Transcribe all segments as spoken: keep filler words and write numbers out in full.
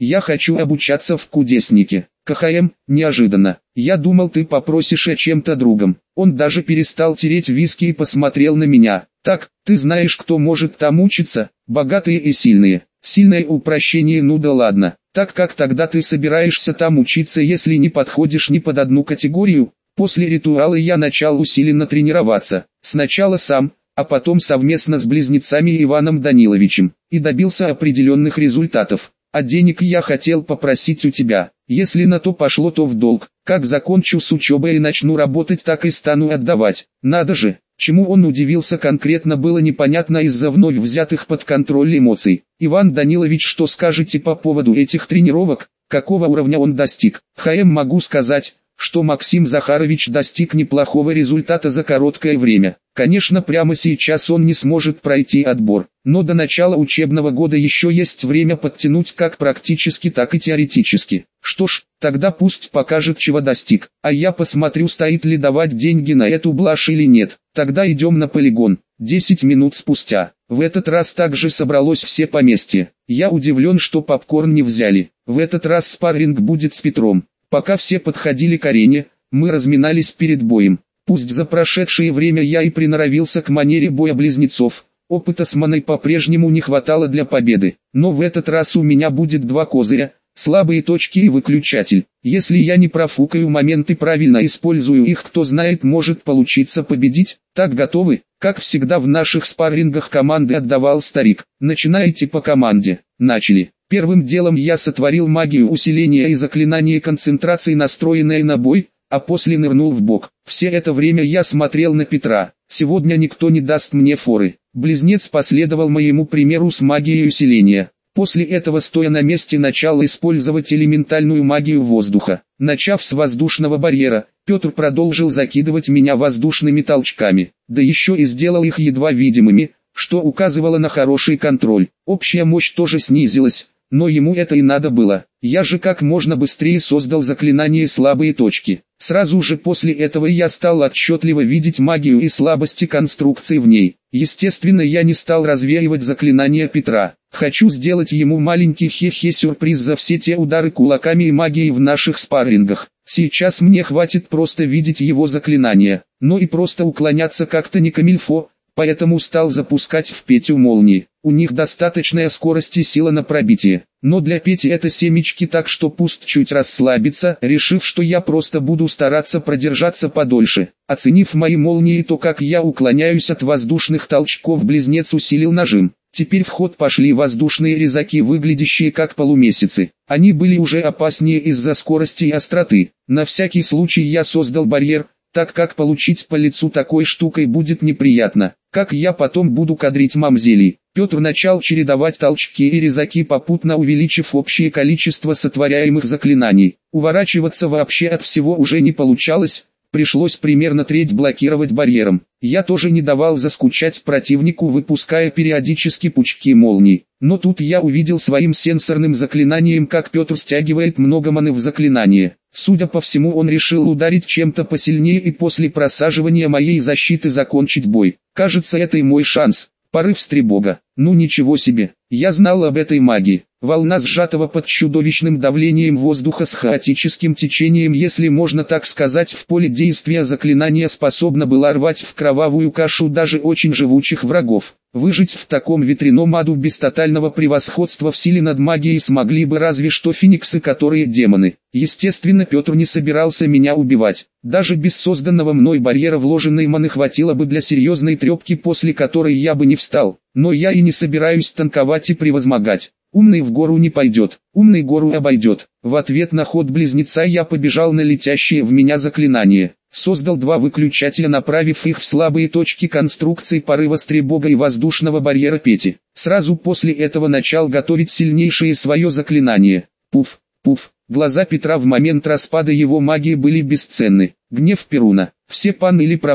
Я хочу обучаться в кудеснике. КХМ, неожиданно. Я думал, ты попросишь о чем-то другом. Он даже перестал тереть виски и посмотрел на меня. Так, ты знаешь, кто может там учиться? Богатые и сильные. Сильное упрощение, ну да ладно. Так как тогда ты собираешься там учиться, если не подходишь ни под одну категорию? После ритуала я начал усиленно тренироваться. Сначала сам, а потом совместно с близнецами Иваном Даниловичем. И добился определенных результатов. А денег я хотел попросить у тебя. Если на то пошло, то в долг. Как закончу с учебой и начну работать, так и стану отдавать. Надо же. Чему он удивился конкретно, было непонятно из-за вновь взятых под контроль эмоций. Иван Данилович, что скажете по поводу этих тренировок? Какого уровня он достиг? ХМ, могу сказать, что Максим Захарович достиг неплохого результата за короткое время. Конечно, прямо сейчас он не сможет пройти отбор, но до начала учебного года еще есть время подтянуть как практически, так и теоретически. Что ж, тогда пусть покажет, чего достиг, а я посмотрю, стоит ли давать деньги на эту блажь или нет. Тогда идем на полигон. Десять минут спустя. В этот раз также собралось все поместье. Я удивлен, что попкорн не взяли. В этот раз спарринг будет с Петром. Пока все подходили к арене, мы разминались перед боем. Пусть за прошедшее время я и приноровился к манере боя близнецов, опыта с маной по-прежнему не хватало для победы. Но в этот раз у меня будет два козыря, слабые точки и выключатель. Если я не профукаю моменты, правильно использую их, кто знает, может получиться победить. Так, готовы? Как всегда в наших спаррингах команды отдавал старик. Начинайте по команде. Начали. Первым делом я сотворил магию усиления и заклинание концентрации, настроенное на бой, а после нырнул в бок. Все это время я смотрел на Петра. Сегодня никто не даст мне форы. Близнец последовал моему примеру с магией усиления. После этого, стоя на месте, начал использовать элементальную магию воздуха. Начав с воздушного барьера, Петр продолжил закидывать меня воздушными толчками, да еще и сделал их едва видимыми, что указывало на хороший контроль. Общая мощь тоже снизилась, но ему это и надо было. Я же как можно быстрее создал заклинание «Слабые точки». Сразу же после этого я стал отчетливо видеть магию и слабости конструкции в ней. Естественно, я не стал развеивать заклинание Петра. Хочу сделать ему маленький хе-хе-сюрприз за все те удары кулаками и магией в наших спаррингах. Сейчас мне хватит просто видеть его заклинания, но и просто уклоняться как-то не камильфо. Поэтому стал запускать в Петю молнии. У них достаточная скорость и сила на пробитие. Но для Пети это семечки, так что пусть чуть расслабится, решив, что я просто буду стараться продержаться подольше. Оценив мои молнии и то, как я уклоняюсь от воздушных толчков, близнец усилил нажим. Теперь в ход пошли воздушные резаки, выглядящие как полумесяцы. Они были уже опаснее из-за скорости и остроты. На всякий случай я создал барьер, так как получить по лицу такой штукой будет неприятно. Как я потом буду кадрить мамзелей. Петр начал чередовать толчки и резаки, попутно увеличив общее количество сотворяемых заклинаний. Уворачиваться вообще от всего уже не получалось, пришлось примерно треть блокировать барьером. Я тоже не давал заскучать противнику, выпуская периодически пучки молний. Но тут я увидел своим сенсорным заклинанием, как Петр стягивает много маны в заклинание. Судя по всему, он решил ударить чем-то посильнее и после просаживания моей защиты закончить бой. Кажется, это и мой шанс. Порыв стребога. Ну ничего себе. Я знал об этой магии. Волна сжатого под чудовищным давлением воздуха с хаотическим течением, если можно так сказать, в поле действия заклинания способна была рвать в кровавую кашу даже очень живучих врагов. Выжить в таком ветряном аду без тотального превосходства в силе над магией смогли бы разве что фениксы, которые демоны. Естественно, Петр не собирался меня убивать. Даже без созданного мной барьера вложенной маны хватило бы для серьезной трепки, после которой я бы не встал. Но я и не собираюсь танковать и превозмогать. Умный в гору не пойдет, умный гору обойдет. В ответ на ход близнеца я побежал на летящее в меня заклинание. Создал два выключателя, направив их в слабые точки конструкции порыва стребога и воздушного барьера Пети. Сразу после этого начал готовить сильнейшее свое заклинание. Пуф, пуф. Глаза Петра в момент распада его магии были бесценны. Гнев Перуна. Все пан или пропал.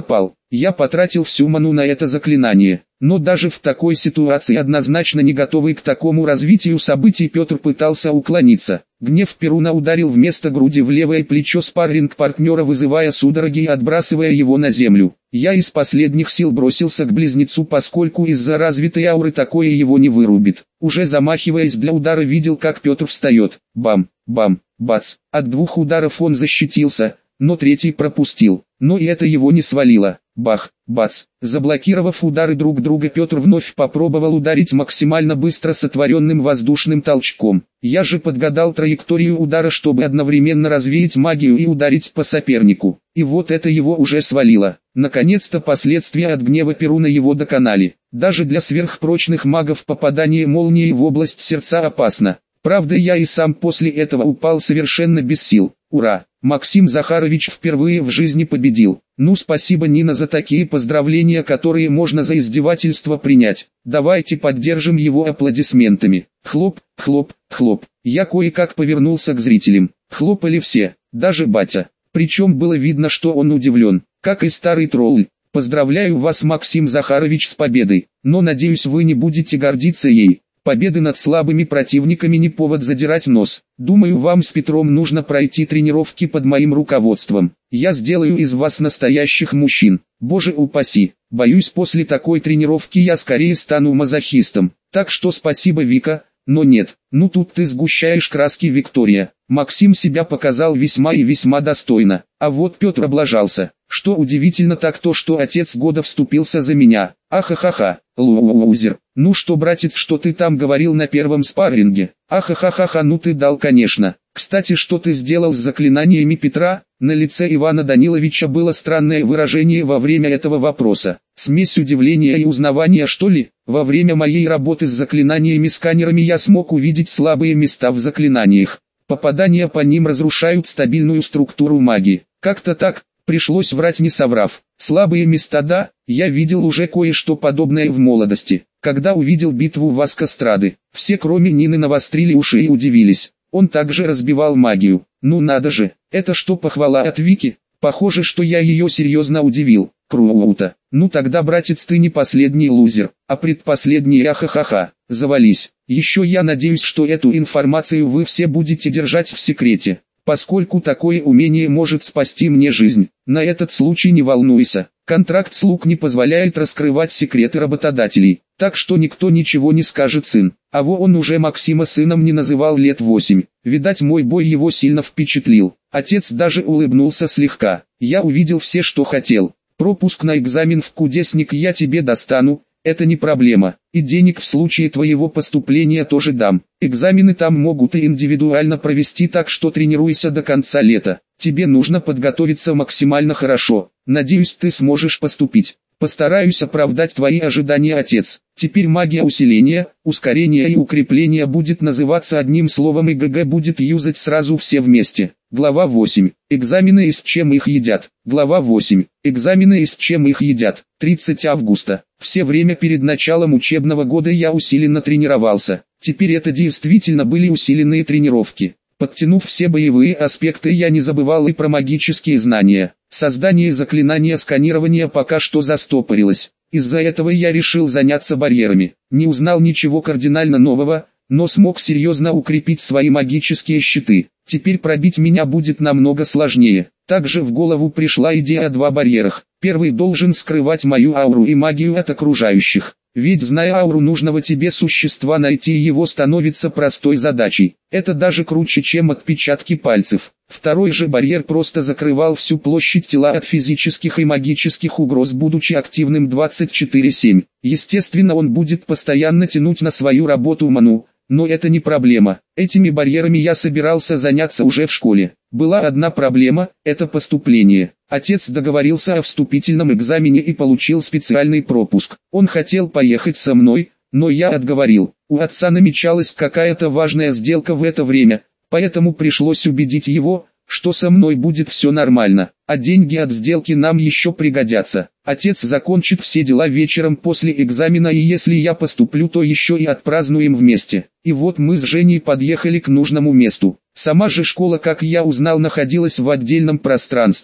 Я потратил всю ману на это заклинание. Но даже в такой ситуации однозначно не готовый к такому развитию событий Петр пытался уклониться. Гнев Перуна ударил вместо груди в левое плечо спарринг-партнера, вызывая судороги и отбрасывая его на землю. Я из последних сил бросился к близнецу, поскольку из-за развитой ауры такое его не вырубит. Уже замахиваясь для удара, видел, как Петр встает. Бам, бам, бац. От двух ударов он защитился, но третий пропустил. Но и это его не свалило. Бах, бац. Заблокировав удары друг друга, Петр вновь попробовал ударить максимально быстро сотворенным воздушным толчком. Я же подгадал траекторию удара, чтобы одновременно развеять магию и ударить по сопернику. И вот это его уже свалило. Наконец-то последствия от гнева Перуна его доконали. Даже для сверхпрочных магов попадание молнии в область сердца опасно. Правда, я и сам после этого упал совершенно без сил. Ура! Максим Захарович впервые в жизни победил. Ну, спасибо, Нина, за такие поздравления, которые можно за издевательство принять. Давайте поддержим его аплодисментами. Хлоп, хлоп, хлоп. Я кое-как повернулся к зрителям. Хлопали все, даже батя. Причем было видно, что он удивлен, как и старый тролль. Поздравляю вас, Максим Захарович, с победой, но надеюсь, вы не будете гордиться ей. Победы над слабыми противниками не повод задирать нос. Думаю, вам с Петром нужно пройти тренировки под моим руководством. Я сделаю из вас настоящих мужчин. Боже упаси. Боюсь, после такой тренировки я скорее стану мазохистом. Так что спасибо, Вика, но нет. Ну тут ты сгущаешь краски, Виктория. Максим себя показал весьма и весьма достойно. А вот Петр облажался. Что удивительно, так то, что отец года вступился за меня. Ахахаха, лузер. Ну что, братец, что ты там говорил на первом спарринге? Ахахахаха, ну ты дал, конечно. Кстати, что ты сделал с заклинаниями Петра? На лице Ивана Даниловича было странное выражение во время этого вопроса. Смесь удивления и узнавания, что ли? Во время моей работы с заклинаниями-сканерами я смог увидеть слабые места в заклинаниях. Попадания по ним разрушают стабильную структуру магии. Как-то так. Пришлось врать, не соврав. Слабые места, да, я видел уже кое-что подобное в молодости. Когда увидел битву в Аскостраде, все кроме Нины навострили уши и удивились. Он также разбивал магию. Ну надо же, это что, похвала от Вики? Похоже, что я ее серьезно удивил. Круто. Ну тогда, братец, ты не последний лузер, а предпоследний, ахахаха. Завались. Еще я надеюсь, что эту информацию вы все будете держать в секрете, поскольку такое умение может спасти мне жизнь. На этот случай не волнуйся, контракт слуг не позволяет раскрывать секреты работодателей, так что никто ничего не скажет, сын. А во он уже Максима сыном не называл лет восемь, видать, мой бой его сильно впечатлил. Отец даже улыбнулся слегка. Я увидел все, что хотел. Пропуск на экзамен в кудесник я тебе достану. Это не проблема, и денег в случае твоего поступления тоже дам. Экзамены там могут и индивидуально провести, так что тренируйся до конца лета. Тебе нужно подготовиться максимально хорошо. Надеюсь, ты сможешь поступить. Постараюсь оправдать твои ожидания, отец. Теперь магия усиления, ускорения и укрепления будет называться одним словом, и ГГ будет юзать сразу все вместе. Глава восемь. Экзамены и с чем их едят. Глава восемь. Экзамены и с чем их едят. тридцатого августа. Все время перед началом учебного года я усиленно тренировался. Теперь это действительно были усиленные тренировки. Подтянув все боевые аспекты, я не забывал и про магические знания. Создание заклинания сканирования пока что застопорилось. Из-за этого я решил заняться барьерами. Не узнал ничего кардинально нового, но смог серьезно укрепить свои магические щиты. Теперь пробить меня будет намного сложнее. Также в голову пришла идея о два барьерах. Первый должен скрывать мою ауру и магию от окружающих. Ведь, зная ауру нужного тебе существа, найти его становится простой задачей. Это даже круче, чем отпечатки пальцев. Второй же барьер просто закрывал всю площадь тела от физических и магических угроз, будучи активным двадцать четыре семь. Естественно, он будет постоянно тянуть на свою работу ману. Но это не проблема. Этими барьерами я собирался заняться уже в школе. Была одна проблема – это поступление. Отец договорился о вступительном экзамене и получил специальный пропуск. Он хотел поехать со мной, но я отговорил. У отца намечалась какая-то важная сделка в это время, поэтому пришлось убедить его, что со мной будет все нормально, а деньги от сделки нам еще пригодятся. Отец закончит все дела вечером после экзамена, и если я поступлю, то еще и отпразднуем вместе. И вот мы с Женей подъехали к нужному месту. Сама же школа, как я узнал, находилась в отдельном пространстве,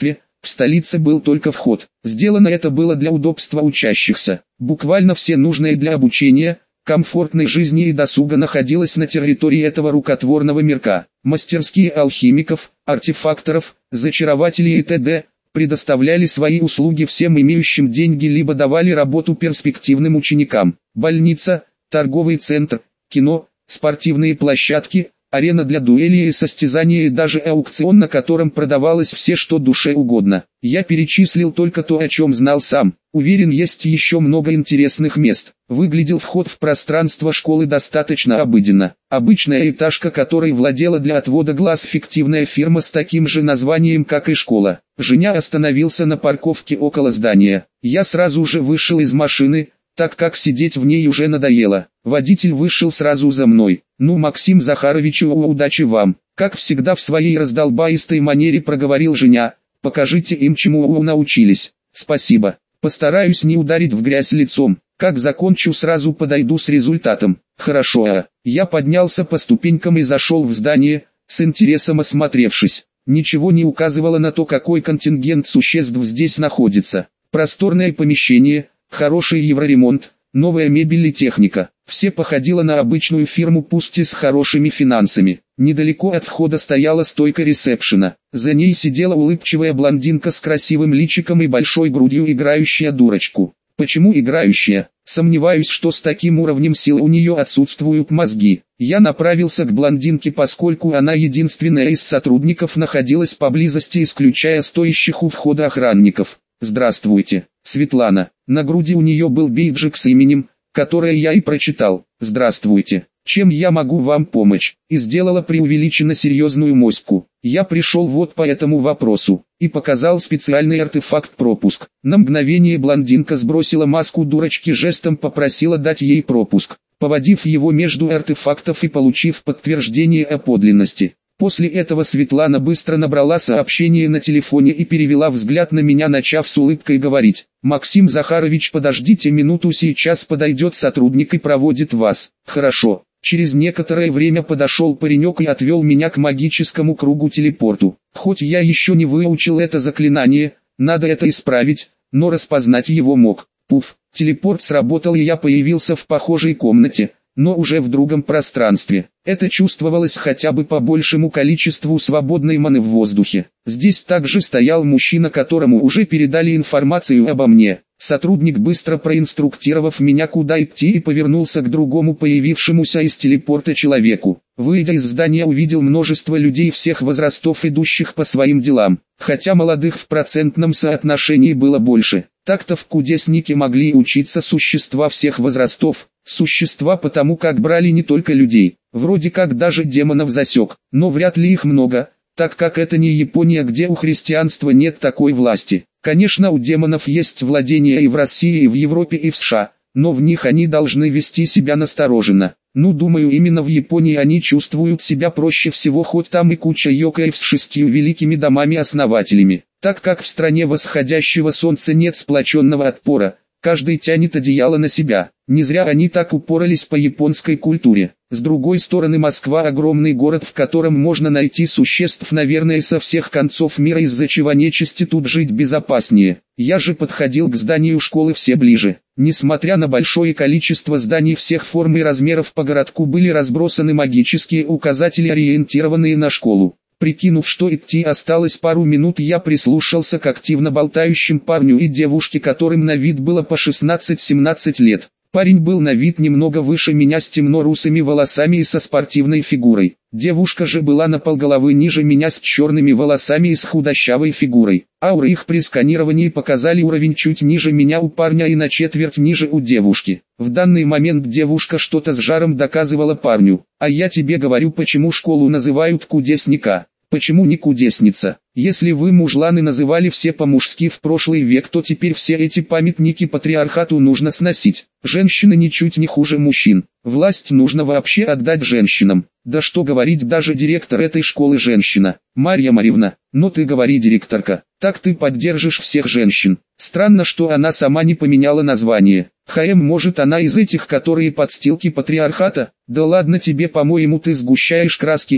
В столице был только вход. Сделано это было для удобства учащихся. Буквально все нужное для обучения, комфортной жизни и досуга находилось на территории этого рукотворного мирка. Мастерские алхимиков, артефакторов, зачарователей и т.д. предоставляли свои услуги всем имеющим деньги либо давали работу перспективным ученикам. Больница, торговый центр, кино, спортивные площадки, арена для дуэлей и состязаний и даже аукцион, на котором продавалось все, что душе угодно. Я перечислил только то, о чем знал сам. Уверен, есть еще много интересных мест. Выглядел вход в пространство школы достаточно обыденно. Обычная этажка, которой владела для отвода глаз фиктивная фирма с таким же названием, как и школа. Женя остановился на парковке около здания. Я сразу же вышел из машины, так как сидеть в ней уже надоело. Водитель вышел сразу за мной. «Ну, Максим Захарович, удачи вам!» Как всегда в своей раздолбаистой манере проговорил Женя. «Покажите им, чему вы научились». «Спасибо. Постараюсь не ударить в грязь лицом. Как закончу, сразу подойду с результатом». «Хорошо, а». Я поднялся по ступенькам и зашел в здание, с интересом осмотревшись. Ничего не указывало на то, какой контингент существ здесь находится. Просторное помещение, хороший евроремонт, новая мебель и техника. Все походило на обычную фирму, пусть и с хорошими финансами. Недалеко от входа стояла стойка ресепшена. За ней сидела улыбчивая блондинка с красивым личиком и большой грудью, играющая дурочку. Почему играющая? Сомневаюсь, что с таким уровнем сил у нее отсутствуют мозги. Я направился к блондинке, поскольку она единственная из сотрудников находилась поблизости, исключая стоящих у входа охранников. «Здравствуйте, Светлана». На груди у нее был бейджик с именем, которое я и прочитал. «Здравствуйте, чем я могу вам помочь?» И сделала преувеличенно серьезную моську. Я пришел вот по этому вопросу, и показал специальный артефакт-пропуск. На мгновение блондинка сбросила маску дурочки, жестом попросила дать ей пропуск, поводив его между артефактов и получив подтверждение о подлинности. После этого Светлана быстро набрала сообщение на телефоне и перевела взгляд на меня, начав с улыбкой говорить: «Максим Захарович, подождите минуту, сейчас подойдет сотрудник и проводит вас». «Хорошо». Через некоторое время подошел паренек и отвел меня к магическому кругу-телепорту. Хоть я еще не выучил это заклинание, надо это исправить, но распознать его мог. Пуф, телепорт сработал, и я появился в похожей комнате, но уже в другом пространстве. Это чувствовалось хотя бы по большему количеству свободной маны в воздухе. Здесь также стоял мужчина, которому уже передали информацию обо мне. Сотрудник, быстро проинструктировав меня, куда идти, и повернулся к другому появившемуся из телепорта человеку. Выйдя из здания, увидел множество людей всех возрастов, идущих по своим делам, хотя молодых в процентном соотношении было больше. Так-то в кудеснике могли учиться существа всех возрастов, существа потому как брали не только людей, вроде как даже демонов засек, но вряд ли их много, так как это не Япония, где у христианства нет такой власти. Конечно, у демонов есть владения и в России, и в Европе, и в США, но в них они должны вести себя настороженно. Ну, думаю, именно в Японии они чувствуют себя проще всего, хоть там и куча йокаев с шестью великими домами-основателями. Так как в стране восходящего солнца нет сплоченного отпора, каждый тянет одеяло на себя. Не зря они так упоролись по японской культуре. С другой стороны, Москва — огромный город, в котором можно найти существ, наверное, со всех концов мира, из-за чего нечисти тут жить безопаснее. Я же подходил к зданию школы все ближе. Несмотря на большое количество зданий всех форм и размеров, по городку были разбросаны магические указатели, ориентированные на школу. Прикинув, что идти осталось пару минут, я прислушался к активно болтающим парню и девушке, которым на вид было по шестнадцать-семнадцать лет. Парень был на вид немного выше меня, с темно-русыми волосами и со спортивной фигурой. Девушка же была на полголовы ниже меня, с черными волосами и с худощавой фигурой. Ауры их при сканировании показали уровень чуть ниже меня у парня и на четверть ниже у девушки. В данный момент девушка что-то с жаром доказывала парню. А я тебе говорю, почему школу называют кудесника. Почему не кудесница? Если вы, мужланы, называли все по-мужски в прошлый век, то теперь все эти памятники патриархату нужно сносить. Женщины ничуть не хуже мужчин. Власть нужно вообще отдать женщинам. Да что говорить, даже директор этой школы женщина. Марья Марьевна, но ты говори, директорка, так ты поддержишь всех женщин. Странно, что она сама не поменяла название. ХМ, может, она из этих, которые подстилки патриархата? Да ладно тебе, по-моему, ты сгущаешь краски и...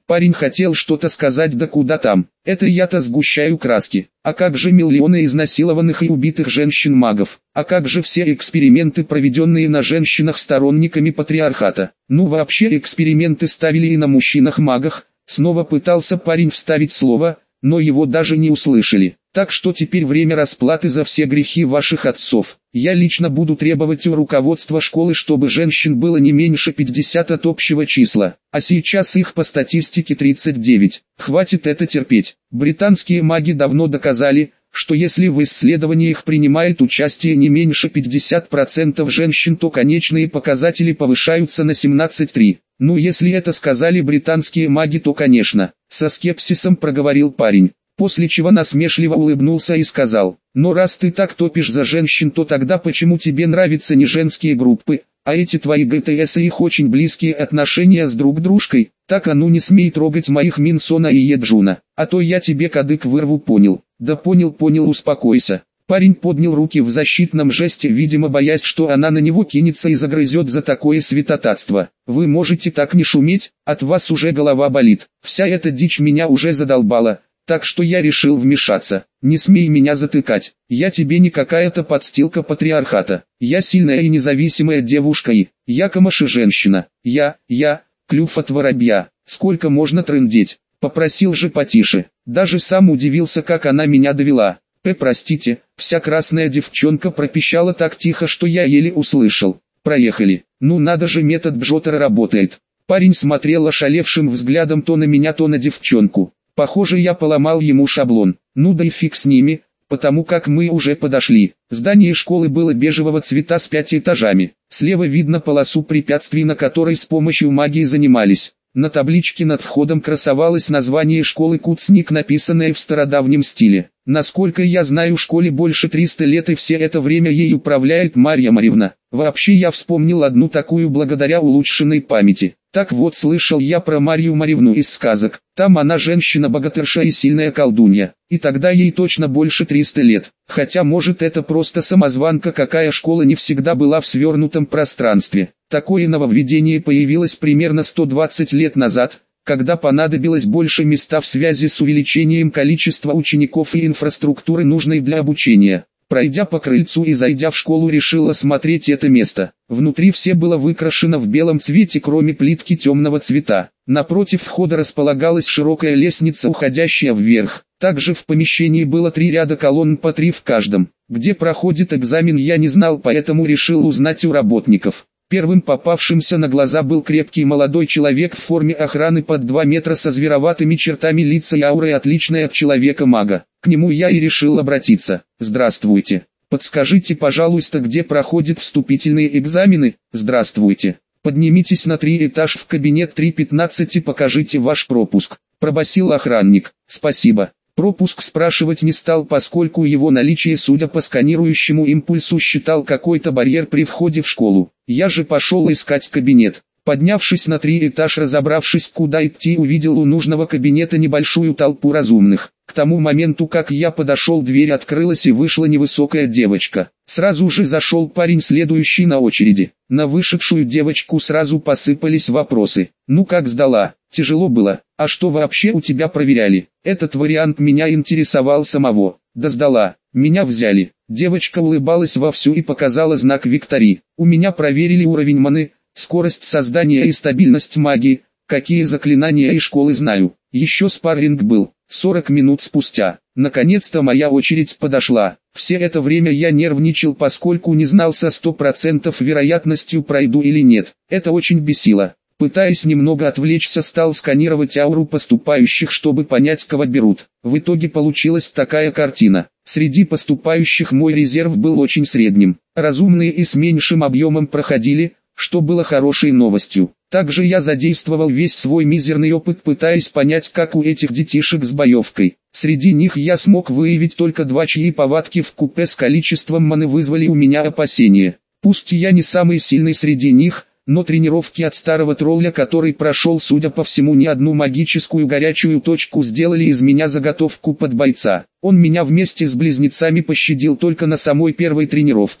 Парень хотел что-то сказать, да куда там, это я-то сгущаю краски. А как же миллионы изнасилованных и убитых женщин-магов? А как же все эксперименты, проведенные на женщинах сторонниками патриархата? Ну вообще эксперименты ставили и на мужчинах-магах. Снова пытался парень вставить слово, но его даже не услышали. Так что теперь время расплаты за все грехи ваших отцов. Я лично буду требовать у руководства школы, чтобы женщин было не меньше пятидесяти от общего числа, а сейчас их по статистике тридцать девять. Хватит это терпеть. Британские маги давно доказали, что если в исследованиях принимает участие не меньше пятидесяти процентов женщин, то конечные показатели повышаются на семнадцать целых три десятых. Ну если это сказали британские маги, то конечно, со скепсисом проговорил парень. После чего насмешливо улыбнулся и сказал: «Но раз ты так топишь за женщин, то тогда почему тебе нравятся не женские группы, а эти твои ГТС и их очень близкие отношения с друг дружкой? Так а ну не смей трогать моих Минсона и Еджуна, а то я тебе кадык вырву, понял?» «Да понял, понял, успокойся». Парень поднял руки в защитном жесте, видимо боясь, что она на него кинется и загрызет за такое святотатство. «Вы можете так не шуметь, от вас уже голова болит, вся эта дичь меня уже задолбала. Так что я решил вмешаться. Не смей меня затыкать, я тебе не какая-то подстилка патриархата. Я сильная и независимая девушка и, я камыши женщина. Я, я, клюв от воробья. Сколько можно трындеть? Попросил же потише. Даже сам удивился, как она меня довела. П, простите, вся красная девчонка пропищала так тихо, что я еле услышал. Проехали. Ну надо же, метод Бжотера работает. Парень смотрел ошалевшим взглядом то на меня, то на девчонку. Похоже, я поломал ему шаблон. Ну да и фиг с ними, потому как мы уже подошли. Здание школы было бежевого цвета с пятью этажами. Слева видно полосу препятствий, на которой с помощью магии занимались. На табличке над входом красовалось название школы Куцник, написанное в стародавнем стиле. Насколько я знаю, школе больше триста лет, и все это время ей управляет Марья Марьевна. Вообще я вспомнил одну такую благодаря улучшенной памяти. Так вот, слышал я про Марью Марьевну из сказок. Там она женщина-богатырша и сильная колдунья. И тогда ей точно больше триста лет. Хотя может это просто самозванка, какая школа не всегда была в свернутом пространстве. Такое нововведение появилось примерно сто двадцать лет назад, когда понадобилось больше места в связи с увеличением количества учеников и инфраструктуры, нужной для обучения. Пройдя по крыльцу и зайдя в школу, решил осмотреть это место. Внутри все было выкрашено в белом цвете, кроме плитки темного цвета. Напротив входа располагалась широкая лестница, уходящая вверх. Также в помещении было три ряда колонн, по три в каждом. Где проходит экзамен, я не знал, поэтому решил узнать у работников. Первым попавшимся на глаза был крепкий молодой человек в форме охраны под два метра со звероватыми чертами лица и аурой, отличной от человека-мага. К нему я и решил обратиться. «Здравствуйте. Подскажите, пожалуйста, где проходят вступительные экзамены?» «Здравствуйте. Поднимитесь на три этаж в кабинет три пятнадцать и покажите ваш пропуск», – пробасил охранник. «Спасибо». Пропуск спрашивать не стал, поскольку его наличие, судя по сканирующему импульсу, считал какой-то барьер при входе в школу. Я же пошел искать кабинет. Поднявшись на три этаж, разобравшись, куда идти, увидел у нужного кабинета небольшую толпу разумных. К тому моменту, как я подошел, дверь открылась и вышла невысокая девочка. Сразу же зашел парень, следующий на очереди. На вышедшую девочку сразу посыпались вопросы. «Ну как сдала? Тяжело было? А что вообще у тебя проверяли?» Этот вариант меня интересовал самого. «Да сдала. Меня взяли». Девочка улыбалась вовсю и показала знак Виктори. «У меня проверили уровень маны, скорость создания и стабильность магии, какие заклинания и школы знаю. Еще спарринг был». сорок минут спустя, наконец-то моя очередь подошла. Все это время я нервничал, поскольку не знал со сто процентов вероятностью, пройду или нет. Это очень бесило. Пытаясь немного отвлечься, стал сканировать ауру поступающих, чтобы понять, кого берут. В итоге получилась такая картина. Среди поступающих мой резерв был очень средним. Разумные и с меньшим объемом проходили, что было хорошей новостью. Также я задействовал весь свой мизерный опыт, пытаясь понять, как у этих детишек с боевкой. Среди них я смог выявить только два, чьи повадки в купе с количеством маны вызвали у меня опасения. Пусть я не самый сильный среди них, но тренировки от старого тролля, который прошел, судя по всему, не одну магическую горячую точку, сделали из меня заготовку под бойца. Он меня вместе с близнецами пощадил только на самой первой тренировке.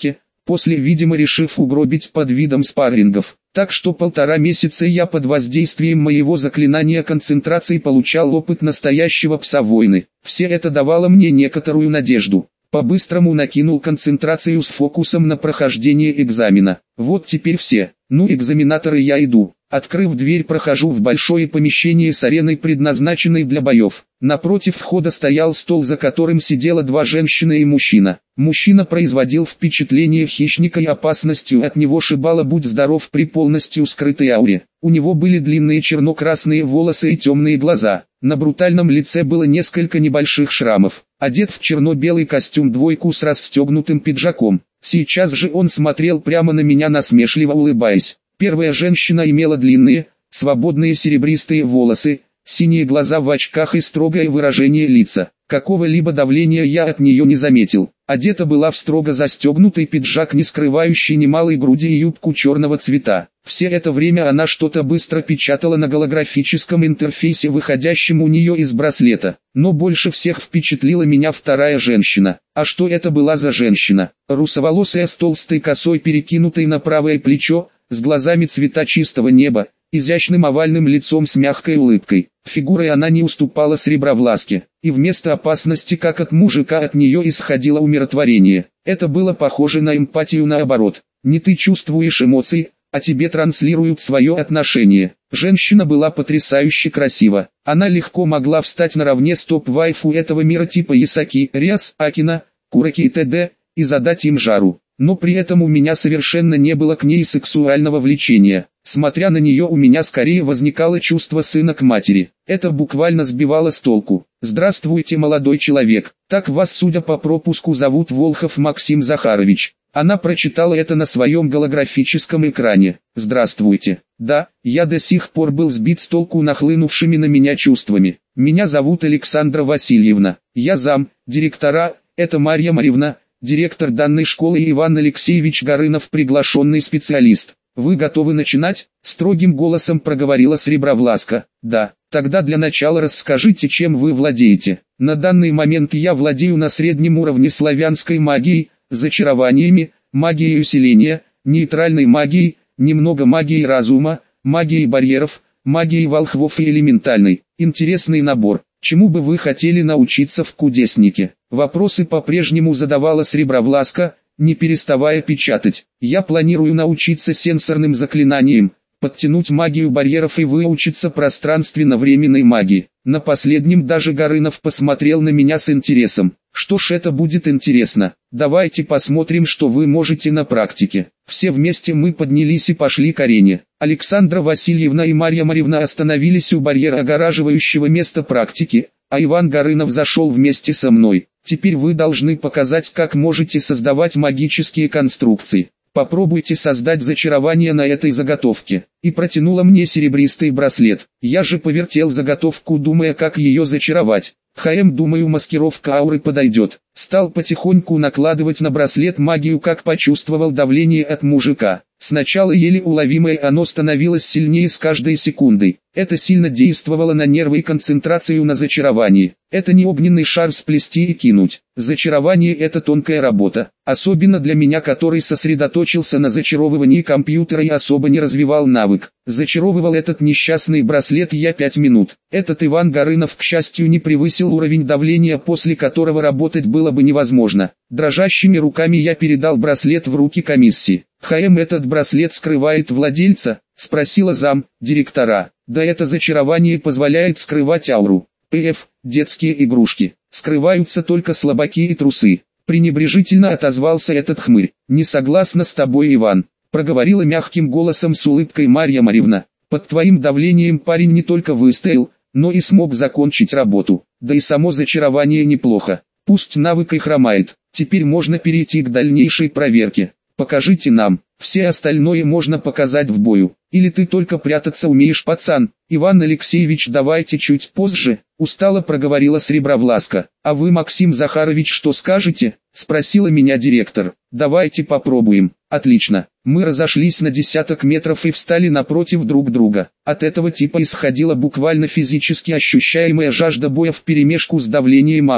после, видимо, решив угробить под видом спаррингов. Так что полтора месяца я под воздействием моего заклинания концентрации получал опыт настоящего пса войны. Все это давало мне некоторую надежду. По-быстрому накинул концентрацию с фокусом на прохождение экзамена. Вот теперь все. Ну, экзаменаторы, я иду. Открыв дверь, прохожу в большое помещение с ареной, предназначенной для боев. Напротив входа стоял стол, за которым сидело два женщины и мужчина. Мужчина производил впечатление хищника, и опасностью от него шибало «будь здоров» при полностью скрытой ауре. У него были длинные черно-красные волосы и темные глаза. На брутальном лице было несколько небольших шрамов. Одет в черно-белый костюм двойку с расстегнутым пиджаком. Сейчас же он смотрел прямо на меня, насмешливо улыбаясь. Первая женщина имела длинные, свободные серебристые волосы, синие глаза в очках и строгое выражение лица. Какого-либо давления я от нее не заметил. Одета была в строго застегнутый пиджак, не скрывающий немалой груди, и юбку черного цвета. Все это время она что-то быстро печатала на голографическом интерфейсе, выходящем у нее из браслета. Но больше всех впечатлила меня вторая женщина. А что это была за женщина? Русоволосая, с толстой косой, перекинутой на правое плечо, с глазами цвета чистого неба, изящным овальным лицом с мягкой улыбкой. Фигурой она не уступала Сребровласке, и вместо опасности, как от мужика, от нее исходило умиротворение. Это было похоже на эмпатию, наоборот. Не ты чувствуешь эмоции, а тебе транслируют свое отношение. Женщина была потрясающе красива. Она легко могла встать наравне с топ-вайфу этого мира типа Ясаки, Риас, Акина, Кураки и т.д. и задать им жару. Но при этом у меня совершенно не было к ней сексуального влечения. Смотря на нее, у меня скорее возникало чувство сына к матери. Это буквально сбивало с толку. «Здравствуйте, молодой человек. Так вас, судя по пропуску, зовут Волхов Максим Захарович». Она прочитала это на своем голографическом экране. «Здравствуйте. Да, я до сих пор был сбит с толку нахлынувшими на меня чувствами. Меня зовут Александра Васильевна. Я зам директора, это Марья Марьевна, директор данной школы, и Иван Алексеевич Горынов, приглашенный специалист. Вы готовы начинать?» — строгим голосом проговорила Сребровласка. «Да, тогда для начала расскажите, чем вы владеете». «На данный момент я владею на среднем уровне славянской магией, зачарованиями, магией усиления, нейтральной магией, немного магией разума, магией барьеров, магией волхвов и элементальной. Интересный набор. Чему бы вы хотели научиться в кудеснике?» Вопросы по-прежнему задавала Сребровласка, не переставая печатать. «Я планирую научиться сенсорным заклинаниям, подтянуть магию барьеров и выучиться пространственно-временной магии». На последнем даже Горынов посмотрел на меня с интересом. «Что ж, это будет интересно. Давайте посмотрим, что вы можете на практике». Все вместе мы поднялись и пошли к арене. Александра Васильевна и Марья Марьевна остановились у барьера, огораживающего место практики, а Иван Горынов зашел вместе со мной. «Теперь вы должны показать, как можете создавать магические конструкции. Попробуйте создать зачарование на этой заготовке». И протянула мне серебристый браслет. Я же повертел заготовку, думая, как ее зачаровать. «Хм, думаю, маскировка ауры подойдет». Стал потихоньку накладывать на браслет магию, как почувствовал давление от мужика. Сначала еле уловимое, оно становилось сильнее с каждой секундой. Это сильно действовало на нервы и концентрацию на зачаровании. Это не огненный шар сплести и кинуть. Зачарование — это тонкая работа. Особенно для меня, который сосредоточился на зачаровывании компьютера и особо не развивал навык. Зачаровывал этот несчастный браслет я пять минут. Этот Иван Горынов, к счастью, не превысил уровень давления, после которого работать было бы невозможно. Дрожащими руками я передал браслет в руки комиссии. «Хм, этот браслет скрывает владельца?» — спросила зам директора. «Да, это зачарование позволяет скрывать ауру. Пф, детские игрушки. Скрываются только слабаки и трусы». Пренебрежительно отозвался этот хмырь. «Не согласна с тобой, Иван», — проговорила мягким голосом с улыбкой Марья Марьевна. «Под твоим давлением парень не только выстоял, но и смог закончить работу. Да и само зачарование неплохо. Пусть навык и хромает. Теперь можно перейти к дальнейшей проверке. Покажите нам. Все остальное можно показать в бою. Или ты только прятаться умеешь, пацан?» «Иван Алексеевич, давайте чуть позже», — устало проговорила Сребровласка. «А вы, Максим Захарович, что скажете?» — спросила меня директор. «Давайте попробуем». «Отлично». Мы разошлись на десяток метров и встали напротив друг друга. От этого типа исходила буквально физически ощущаемая жажда боя вперемешку с давлением ауры.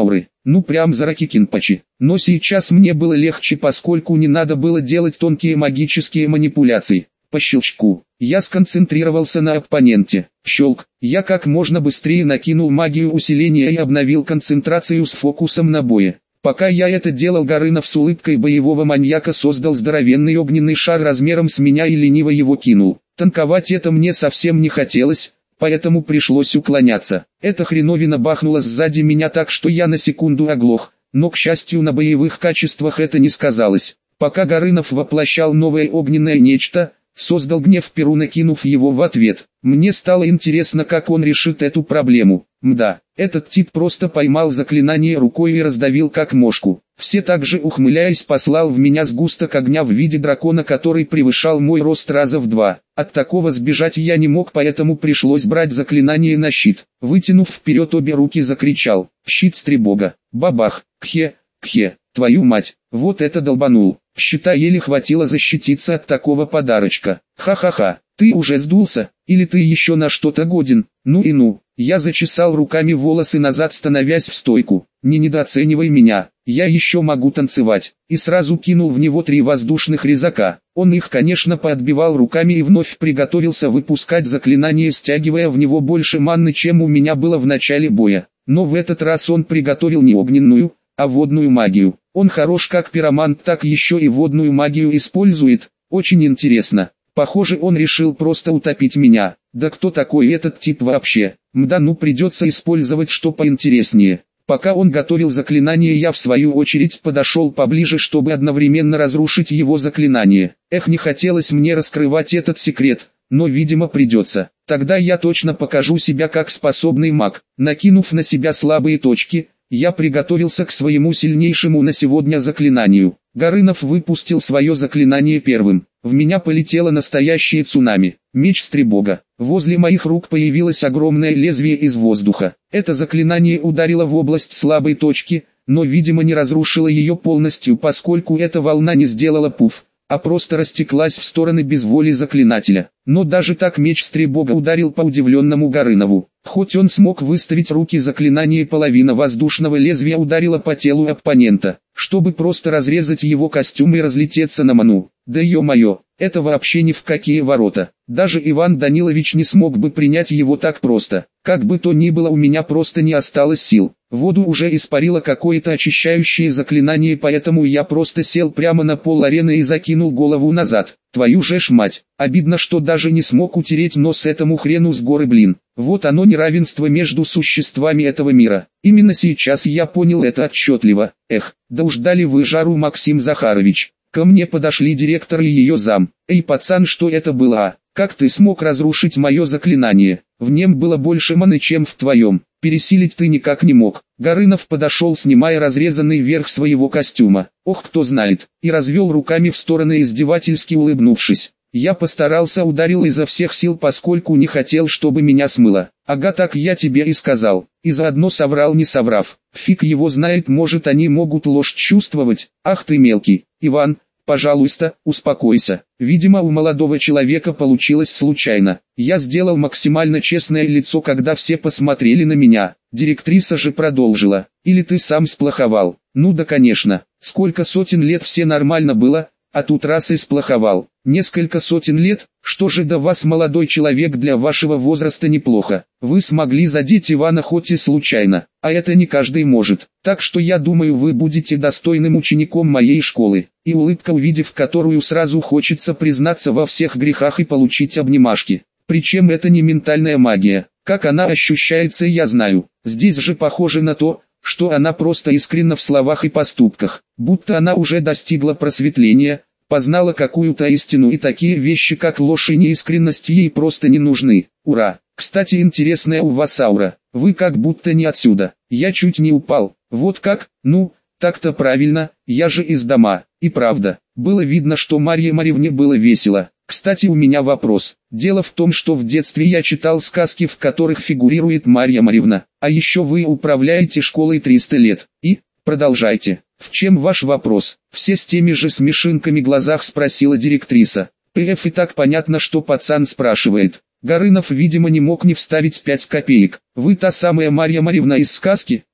ну прям Заракикинпочи. Но сейчас мне было легче, поскольку не надо было делать тонкие магические манипуляции. По щелчку, я сконцентрировался на оппоненте. Щелк, я как можно быстрее накинул магию усиления и обновил концентрацию с фокусом на бое. Пока я это делал, Горынов с улыбкой боевого маньяка создал здоровенный огненный шар размером с меня и лениво его кинул. Танковать это мне совсем не хотелось, поэтому пришлось уклоняться. Эта хреновина бахнула сзади меня так, что я на секунду оглох, но к счастью на боевых качествах это не сказалось. Пока Горынов воплощал новое огненное нечто, создал гнев Перу, накинув его в ответ. Мне стало интересно, как он решит эту проблему. Мда, этот тип просто поймал заклинание рукой и раздавил как мошку. Все также ухмыляясь послал в меня сгусток огня в виде дракона, который превышал мой рост раза в два. От такого сбежать я не мог, поэтому пришлось брать заклинание на щит. Вытянув вперед обе руки, закричал: «Щит Стребога!» Бабах, кхе, кхе, твою мать, вот это долбанул. Щита еле хватило защититься от такого подарочка. Ха-ха-ха, ты уже сдулся, или ты еще на что-то годен? Ну и ну. Я зачесал руками волосы назад, становясь в стойку. Не недооценивай меня, я еще могу танцевать. И сразу кинул в него три воздушных резака. Он их, конечно, поотбивал руками и вновь приготовился выпускать заклинание, стягивая в него больше манны, чем у меня было в начале боя. Но в этот раз он приготовил не огненную, а водную магию. Он хорош как пиромант, так еще и водную магию использует. Очень интересно. Похоже, он решил просто утопить меня. Да кто такой этот тип вообще? Мда, ну придется использовать что поинтереснее. Пока он готовил заклинание, я в свою очередь подошел поближе, чтобы одновременно разрушить его заклинание. Эх, не хотелось мне раскрывать этот секрет, но видимо придется. Тогда я точно покажу себя как способный маг. Накинув на себя слабые точки, я приготовился к своему сильнейшему на сегодня заклинанию. Горынов выпустил свое заклинание первым. В меня полетело настоящее цунами. Меч Стребога. Возле моих рук появилось огромное лезвие из воздуха. Это заклинание ударило в область слабой точки, но видимо не разрушило ее полностью, поскольку эта волна не сделала пуф, а просто растеклась в стороны без воли заклинателя. Но даже так меч Стребога ударил по удивленному Горынову. Хоть он смог выставить руки, заклинание половина воздушного лезвия ударила по телу оппонента, чтобы просто разрезать его костюм и разлететься на ману. Да ё-моё, это вообще ни в какие ворота. Даже Иван Данилович не смог бы принять его так просто. Как бы то ни было, у меня просто не осталось сил. Воду уже испарило какое-то очищающее заклинание, поэтому я просто сел прямо на пол арены и закинул голову назад. Твою же ж мать, обидно, что даже не смог утереть нос этому хрену с горы, блин. Вот оно неравенство между существами этого мира. Именно сейчас я понял это отчетливо. Эх, да уж дали вы жару, Максим Захарович. Ко мне подошли директор и ее зам. Эй, пацан, что это было, а? Как ты смог разрушить мое заклинание? В нем было больше маны, чем в твоем. Пересилить ты никак не мог. Горынов подошел, снимая разрезанный верх своего костюма. Ох, кто знает. И развел руками в стороны, издевательски улыбнувшись. Я постарался, ударил изо всех сил, поскольку не хотел, чтобы меня смыло. Ага, так я тебе и сказал. И заодно соврал, не соврав. Фиг его знает, может они могут ложь чувствовать. Ах ты мелкий. Иван, пожалуйста, успокойся. Видимо, у молодого человека получилось случайно. Я сделал максимально честное лицо, когда все посмотрели на меня. Директриса же продолжила. Или ты сам сплоховал? Ну да, конечно. Сколько сотен лет все нормально было, а тут раз и сплоховал. Несколько сотен лет? Что же до вас, молодой человек, для вашего возраста неплохо. Вы смогли задеть Ивана хоть и случайно, а это не каждый может. Так что я думаю, вы будете достойным учеником моей школы. И улыбка, увидев которую сразу хочется признаться во всех грехах и получить обнимашки. Причем это не ментальная магия. Как она ощущается, я знаю. Здесь же похоже на то, что она просто искренна в словах и поступках. Будто она уже достигла просветления, познала какую-то истину, и такие вещи, как ложь и неискренность, ей просто не нужны. Ура! Кстати, интересная у вас аура. Вы как будто не отсюда. Я чуть не упал. Вот как? Ну, так-то правильно, я же из дома. И правда, было видно, что Марье Марьевне было весело. Кстати, у меня вопрос. Дело в том, что в детстве я читал сказки, в которых фигурирует Марья Марьевна. А еще вы управляете школой триста лет. И, продолжайте. В чем ваш вопрос? Все с теми же смешинками в глазах спросила директриса. Пф, и так понятно, что пацан спрашивает. Горынов, видимо, не мог не вставить пять копеек. Вы та самая Марья Марьевна из сказки?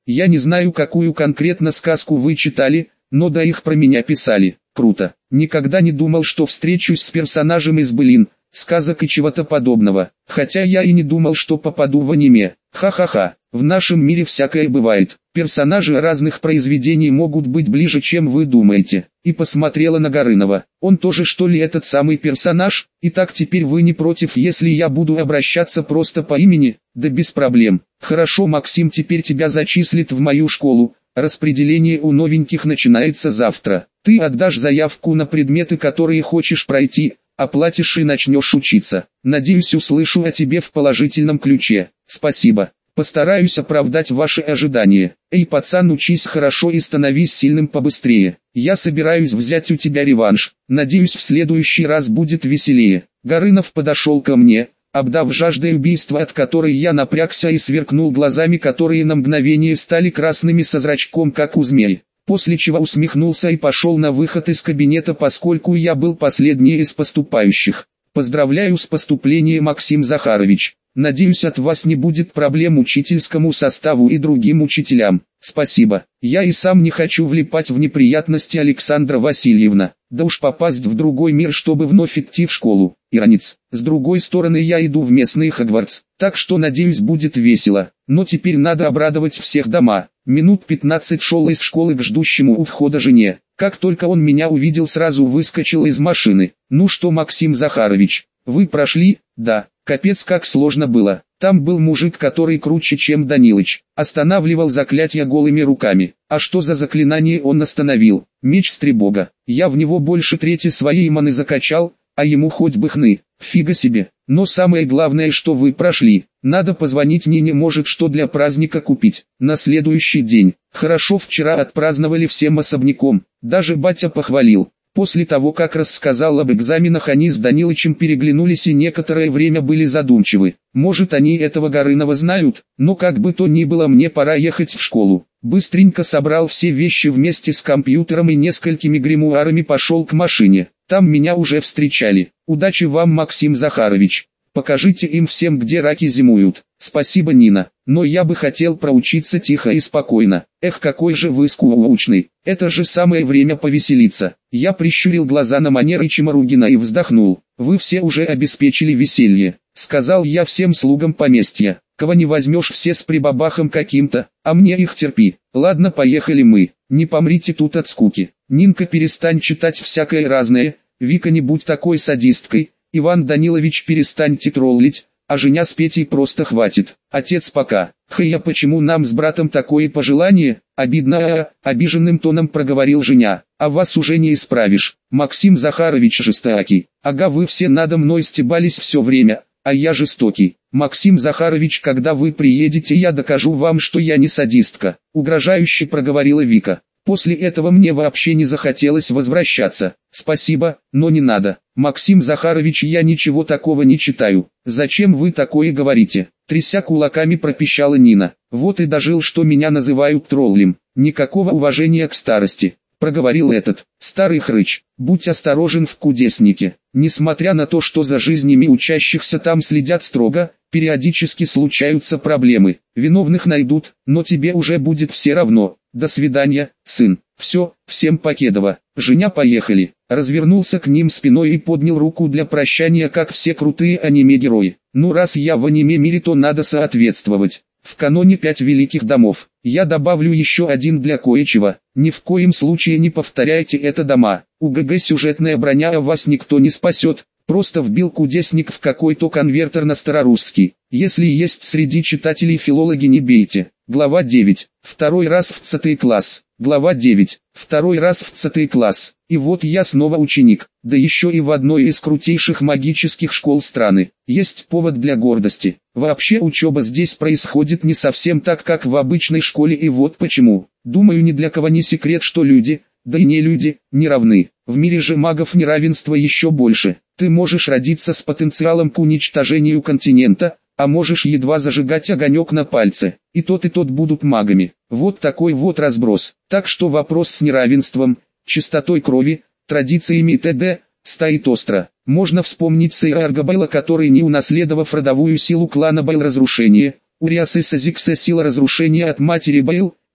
Я не знаю, какую конкретно сказку вы читали, но да их про меня писали. Круто. Никогда не думал, что встречусь с персонажем из былин, сказок и чего-то подобного. Хотя я и не думал, что попаду в аниме. Ха-ха-ха. В нашем мире всякое бывает. Персонажи разных произведений могут быть ближе, чем вы думаете. И посмотрела на Горынова. Он тоже, что ли, этот самый персонаж? Итак, теперь вы не против, если я буду обращаться просто по имени? Да без проблем. Хорошо, Максим, теперь тебя зачислят в мою школу. Распределение у новеньких начинается завтра. Ты отдашь заявку на предметы, которые хочешь пройти, оплатишь и начнешь учиться. Надеюсь, услышу о тебе в положительном ключе. Спасибо. Постараюсь оправдать ваши ожидания. Эй, пацан, учись хорошо и становись сильным побыстрее. Я собираюсь взять у тебя реванш. Надеюсь, в следующий раз будет веселее. Горынов подошел ко мне, обдав жаждой убийства, от которой я напрягся и сверкнул глазами, которые на мгновение стали красными со зрачком, как у змеи. После чего усмехнулся и пошел на выход из кабинета, поскольку я был последний из поступающих. Поздравляю с поступлением, Максим Захарович. Надеюсь, от вас не будет проблем учительскому составу и другим учителям. Спасибо. Я и сам не хочу влипать в неприятности, Александра Васильевна. Да уж попасть в другой мир, чтобы вновь идти в школу. Иронец. С другой стороны, я иду в местный Хогвартс, так что надеюсь, будет весело. Но теперь надо обрадовать всех дома. Минут пятнадцать шел из школы к ждущему у входа жене. Как только он меня увидел, сразу выскочил из машины. Ну что, Максим Захарович, вы прошли? Да. Капец, как сложно было. Там был мужик, который круче, чем Данилыч. Останавливал заклятия голыми руками. А что за заклинание он остановил? Меч Стребога. Я в него больше трети своей маны закачал, а ему хоть бы хны. Фига себе. Но самое главное, что вы прошли. Надо позвонить Нине, может, что для праздника купить. На следующий день. Хорошо, вчера отпраздновали всем особняком. Даже батя похвалил. После того, как рассказал об экзаменах, они с Данилычем переглянулись и некоторое время были задумчивы. Может, они этого Горынова знают, но как бы то ни было, мне пора ехать в школу. Быстренько собрал все вещи вместе с компьютером и несколькими гримуарами, пошел к машине. Там меня уже встречали. Удачи вам, Максим Захарович. Покажите им всем, где раки зимуют. Спасибо, Нина. Но я бы хотел проучиться тихо и спокойно. Эх, какой же вы скучный. Это же самое время повеселиться. Я прищурил глаза на манеры Чеморугина и вздохнул. Вы все уже обеспечили веселье. Сказал я всем слугам поместья. Кого не возьмешь, все с прибабахом каким-то, а мне их терпи. Ладно, поехали мы. Не помрите тут от скуки. Нинка, перестань читать всякое разное. Вика, не будь такой садисткой. Иван Данилович, перестаньте троллить, а Женя с Петей просто хватит. Отец, пока. Хэ, почему нам с братом такое пожелание? Обидно, а, обиженным тоном проговорил Женя. А вас уже не исправишь. Максим Захарович жестокий. Ага, вы все надо мной стебались все время, а я жестокий. Максим Захарович, когда вы приедете, я докажу вам, что я не садистка. Угрожающе проговорила Вика. После этого мне вообще не захотелось возвращаться. Спасибо, но не надо. Максим Захарович, я ничего такого не читаю. Зачем вы такое говорите? Тряся кулаками, пропищала Нина. Вот и дожил, что меня называют троллем. Никакого уважения к старости. Проговорил этот старый хрыч. Будь осторожен в кудеснике. Несмотря на то, что за жизнями учащихся там следят строго, периодически случаются проблемы. Виновных найдут, но тебе уже будет все равно. До свидания, сын. Все, всем покедово. Женя, поехали. Развернулся к ним спиной и поднял руку для прощания, как все крутые аниме-герои. Ну, раз я в аниме-мире, то надо соответствовать. В каноне пять великих домов. Я добавлю еще один для кое-чего. Ни в коем случае не повторяйте это дома. У ГГ сюжетная броня, а вас никто не спасет. Просто вбил кудесник в какой-то конвертер на старорусский. Если есть среди читателей филологи, не бейте. Глава девять. Второй раз в цатый класс. Глава девять. Второй раз в цатый класс. И вот я снова ученик, да еще и в одной из крутейших магических школ страны. Есть повод для гордости. Вообще учеба здесь происходит не совсем так, как в обычной школе, и вот почему. Думаю, ни для кого не секрет, что люди, да и не люди, не равны. В мире же магов неравенство еще больше. Ты можешь родиться с потенциалом к уничтожению континента, а можешь едва зажигать огонек на пальце. И тот и тот будут магами. Вот такой вот разброс. Так что вопрос с неравенством, чистотой крови, традициями и т.д. стоит остро. Можно вспомнить сэра Аргабайла, который, не унаследовав родовую силу клана Байл разрушения, Уриаса Сазикса сила разрушения от матери Байл,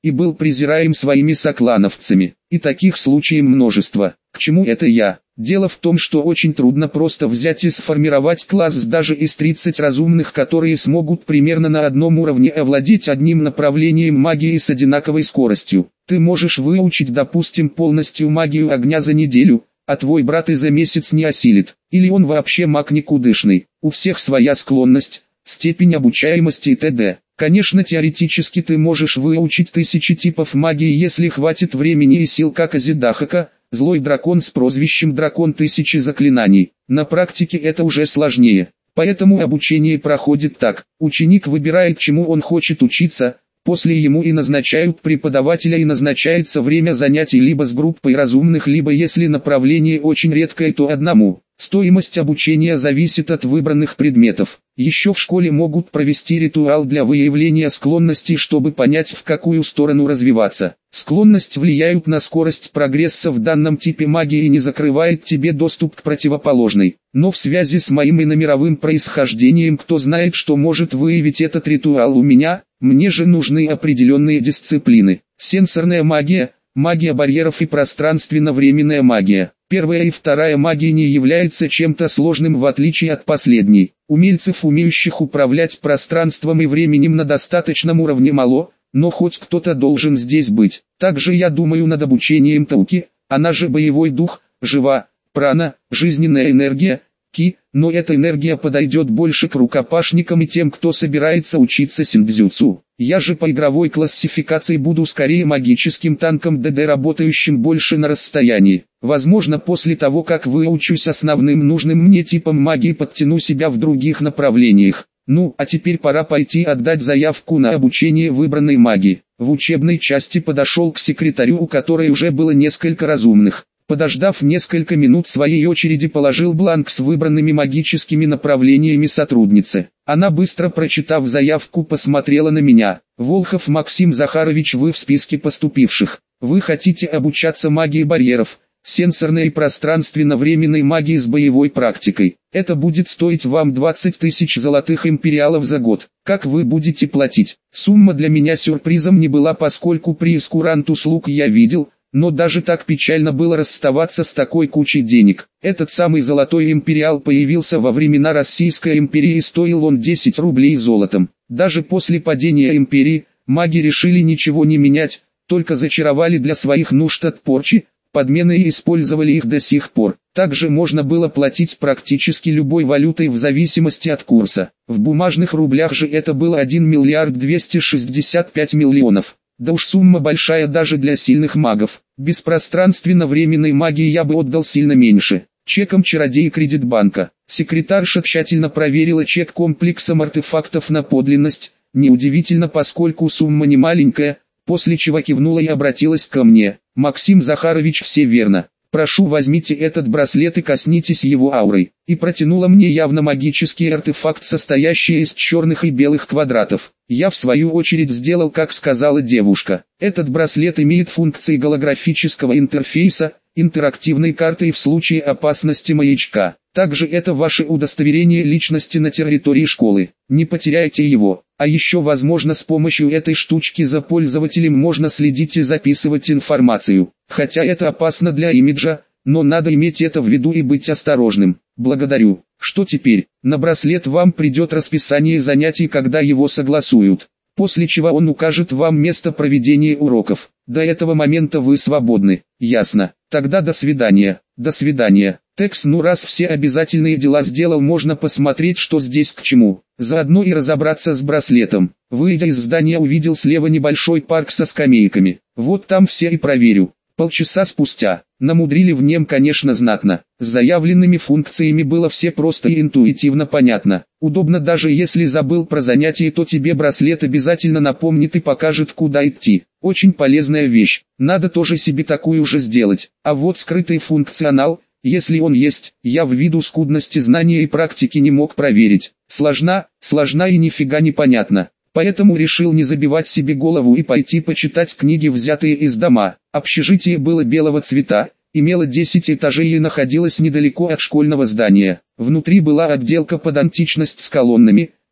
и был презираем своими соклановцами. И таких случаев множество. К чему это я? Дело в том, что очень трудно просто взять и сформировать класс даже из тридцати разумных, которые смогут примерно на одном уровне овладеть одним направлением магии с одинаковой скоростью. Ты можешь выучить, допустим, полностью магию огня за неделю, а твой брат и за месяц не осилит. Или он вообще маг никудышный. У всех своя склонность, степень обучаемости и т.д. Конечно, теоретически ты можешь выучить тысячи типов магии, если хватит времени и сил, как Азидахака, злой дракон с прозвищем Дракон Тысячи Заклинаний. На практике это уже сложнее. Поэтому обучение проходит так. Ученик выбирает, чему он хочет учиться, после ему и назначают преподавателя, и назначается время занятий либо с группой разумных, либо, если направление очень редкое, то одному. Стоимость обучения зависит от выбранных предметов. Еще в школе могут провести ритуал для выявления склонностей, чтобы понять, в какую сторону развиваться. Склонность влияет на скорость прогресса в данном типе магии и не закрывает тебе доступ к противоположной. Но в связи с моим иномировым происхождением, кто знает, что может выявить этот ритуал у меня, мне же нужны определенные дисциплины. Сенсорная магия, магия барьеров и пространственно-временная магия. Первая и вторая магия не являются чем-то сложным в отличие от последней. Умельцев, умеющих управлять пространством и временем на достаточном уровне, мало, но хоть кто-то должен здесь быть. Также я думаю над обучением Тауки, она же боевой дух, жива, прана, жизненная энергия, ки, но эта энергия подойдет больше к рукопашникам и тем, кто собирается учиться синдзюцу. Я же по игровой классификации буду скорее магическим танком ДД, работающим больше на расстоянии. Возможно, после того, как выучусь основным нужным мне типом магии, подтяну себя в других направлениях. Ну, а теперь пора пойти отдать заявку на обучение выбранной магии. В учебной части подошел к секретарю, у которой уже было несколько разумных. Подождав несколько минут, в своей очереди положил бланк с выбранными магическими направлениями сотруднице. Она, быстро прочитав заявку, посмотрела на меня. «Волхов Максим Захарович, вы в списке поступивших. Вы хотите обучаться магии барьеров, сенсорной и пространственно-временной магии с боевой практикой. Это будет стоить вам двадцать тысяч золотых империалов за год. Как вы будете платить?» Сумма для меня сюрпризом не была, поскольку прейскурант услуг я видел, но даже так печально было расставаться с такой кучей денег. Этот самый золотой империал появился во времена Российской империи и стоил он десять рублей золотом. Даже после падения империи, маги решили ничего не менять, только зачаровали для своих нужд от порчи, подмены и использовали их до сих пор. Также можно было платить практически любой валютой в зависимости от курса. В бумажных рублях же это было один миллиард двести шестьдесят пять миллионов. Да уж сумма большая даже для сильных магов. Без пространственно-временной магии я бы отдал сильно меньше. Чеком чародей Кредитбанка. Секретарша тщательно проверила чек комплексом артефактов на подлинность. Неудивительно, поскольку сумма не маленькая, после чего кивнула и обратилась ко мне. «Максим Захарович, все верно. Прошу, возьмите этот браслет и коснитесь его аурой». И протянула мне явно магический артефакт, состоящий из черных и белых квадратов. Я в свою очередь сделал, как сказала девушка. Этот браслет имеет функции голографического интерфейса, интерактивной карты и в случае опасности маячка. Также это ваше удостоверение личности на территории школы. Не потеряйте его. А еще, возможно, с помощью этой штучки за пользователем можно следить и записывать информацию. Хотя это опасно для имиджа, но надо иметь это в виду и быть осторожным. Благодарю. Что теперь? На браслет вам придет расписание занятий, когда его согласуют. После чего он укажет вам место проведения уроков. До этого момента вы свободны. Ясно. Тогда до свидания. До свидания. Текс, ну раз все обязательные дела сделал, можно посмотреть, что здесь к чему. Заодно и разобраться с браслетом. Выйдя из здания, увидел слева небольшой парк со скамейками. Вот там все и проверю. Полчаса спустя. Намудрили в нем, конечно, знатно. С заявленными функциями было все просто и интуитивно понятно. Удобно, даже если забыл про занятие, то тебе браслет обязательно напомнит и покажет, куда идти. Очень полезная вещь. Надо тоже себе такую же сделать. А вот скрытый функционал, если он есть, я ввиду скудности знания и практики не мог проверить. Сложна, сложна и нифига не понятно. Поэтому решил не забивать себе голову и пойти почитать книги, взятые из дома. Общежитие было белого цвета, имело десять этажей и находилось недалеко от школьного здания. Внутри была отделка под античность с колоннами,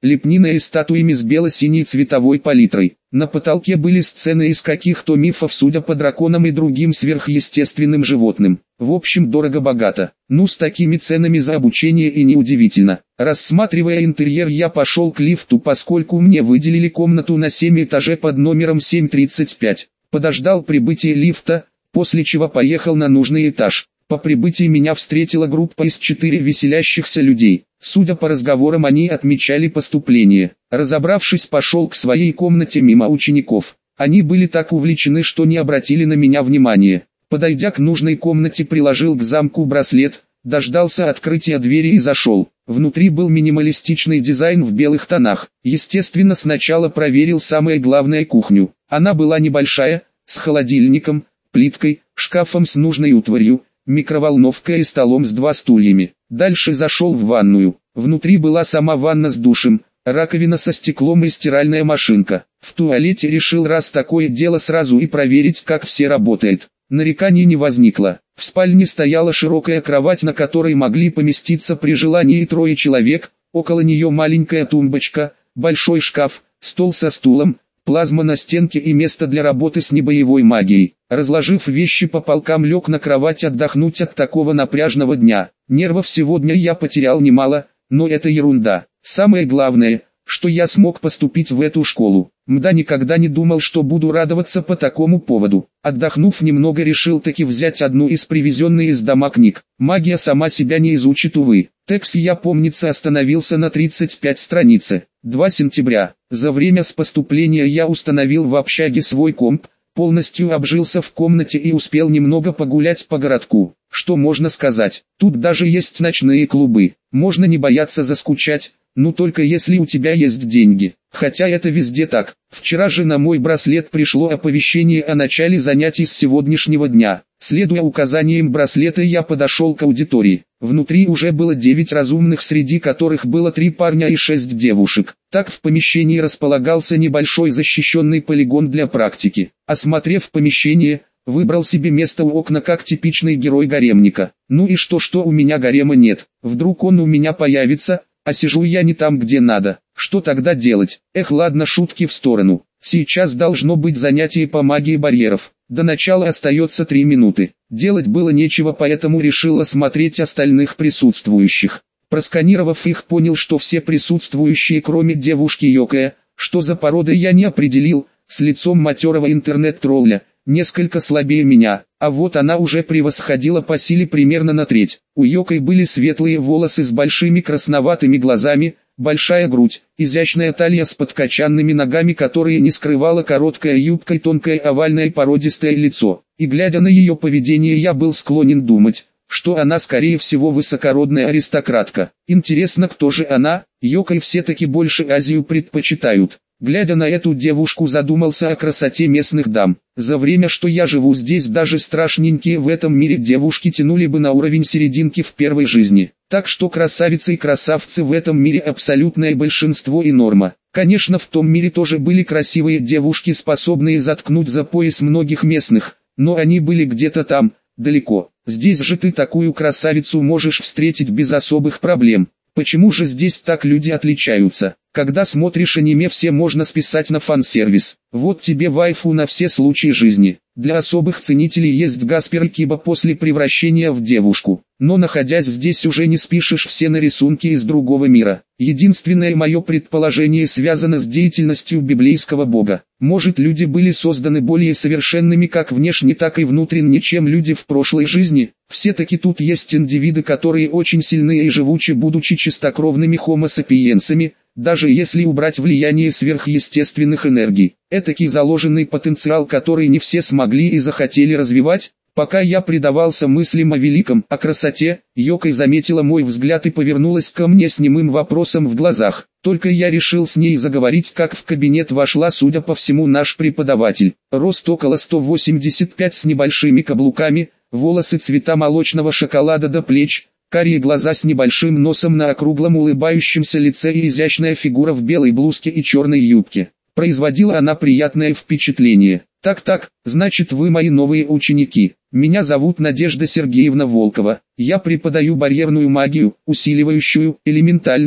лепнина и статуями с бело-синей цветовой палитрой. На потолке были сцены из каких-то мифов, судя по драконам и другим сверхъестественным животным. В общем, дорого-богато. Ну, с такими ценами за обучение и неудивительно. Рассматривая интерьер, я пошел к лифту, поскольку мне выделили комнату на семь этаже под номером семь тридцать пять. Подождал прибытия лифта, после чего поехал на нужный этаж. По прибытии меня встретила группа из четырех веселящихся людей. Судя по разговорам, они отмечали поступление. Разобравшись, пошел к своей комнате мимо учеников. Они были так увлечены, что не обратили на меня внимания. Подойдя к нужной комнате, приложил к замку браслет, дождался открытия двери и зашел. Внутри был минималистичный дизайн в белых тонах. Естественно, сначала проверил самое главное — кухню. Она была небольшая, с холодильником, плиткой, шкафом с нужной утварью, микроволновкой и столом с два стульями. Дальше зашел в ванную. Внутри была сама ванна с душем, раковина со стеклом и стиральная машинка. В туалете решил, раз такое дело, сразу и проверить, как все работает. Нареканий не возникло. В спальне стояла широкая кровать, на которой могли поместиться при желании трое человек, около нее маленькая тумбочка, большой шкаф, стол со стулом, плазма на стенке и место для работы с небоевой магией. Разложив вещи по полкам, лег на кровать отдохнуть от такого напряжного дня. Нервов сегодня я потерял немало, но это ерунда. Самое главное, что я смог поступить в эту школу. Мда, никогда не думал, что буду радоваться по такому поводу. Отдохнув немного, решил таки взять одну из привезенных из дома книг. Магия сама себя не изучит, увы. Текст, я помнится, остановился на тридцать пятой странице. два сентября. За время с поступления я установил в общаге свой комп, полностью обжился в комнате и успел немного погулять по городку. Что можно сказать? Тут даже есть ночные клубы. Можно не бояться заскучать, ну только если у тебя есть деньги. Хотя это везде так. Вчера же на мой браслет пришло оповещение о начале занятий с сегодняшнего дня. Следуя указаниям браслета, я подошел к аудитории. Внутри уже было девять разумных, среди которых было три парня и шесть девушек. Так в помещении располагался небольшой защищенный полигон для практики. Осмотрев помещение, выбрал себе место у окна как типичный герой гаремника. Ну и что, что у меня гарема нет? Вдруг он у меня появится, а сижу я не там, где надо. Что тогда делать? Эх, ладно, шутки в сторону. Сейчас должно быть занятие по магии барьеров. До начала остается три минуты. Делать было нечего, поэтому решил осмотреть остальных присутствующих. Просканировав их, понял, что все присутствующие, кроме девушки Йокая, что за порода я не определил, с лицом матерого интернет-тролля, несколько слабее меня, а вот она уже превосходила по силе примерно на треть. У Йокой были светлые волосы с большими красноватыми глазами, большая грудь, изящная талия с подкачанными ногами, которые не скрывала короткая юбка, и тонкое овальное породистое лицо. И глядя на ее поведение, я был склонен думать, что она скорее всего высокородная аристократка. Интересно, кто же она? Йокой все-таки больше Азию предпочитают. Глядя на эту девушку, задумался о красоте местных дам. За время, что я живу здесь, даже страшненькие в этом мире девушки тянули бы на уровень серединки в первой жизни. Так что красавицы и красавцы в этом мире абсолютное большинство и норма. Конечно, в том мире тоже были красивые девушки, способные заткнуть за пояс многих местных, но они были где-то там, далеко. Здесь же ты такую красавицу можешь встретить без особых проблем. Почему же здесь так люди отличаются? Когда смотришь аниме, все можно списать на фан-сервис. Вот тебе вайфу на все случаи жизни. Для особых ценителей есть Гаспер и Киба после превращения в девушку. Но находясь здесь, уже не спишешь все на рисунки из другого мира. Единственное мое предположение связано с деятельностью библейского бога. Может, люди были созданы более совершенными как внешне, так и внутренне, чем люди в прошлой жизни? Все-таки тут есть индивиды, которые очень сильны и живучи, будучи чистокровными хомо-сапиенсами, даже если убрать влияние сверхъестественных энергий. Этакий заложенный потенциал, который не все смогли и захотели развивать. Пока я предавался мыслям о великом, о красоте, Йокой заметила мой взгляд и повернулась ко мне с немым вопросом в глазах. Только я решил с ней заговорить, как в кабинет вошла, судя по всему, наш преподаватель. Рост около сто восемьдесят пять с небольшими каблуками, волосы цвета молочного шоколада до плеч, карие глаза с небольшим носом на округлом улыбающемся лице и изящная фигура в белой блузке и черной юбке. Производила она приятное впечатление. «Так-так, значит, вы мои новые ученики. Меня зовут Надежда Сергеевна Волкова. Я преподаю барьерную магию, усиливающую, элементальную,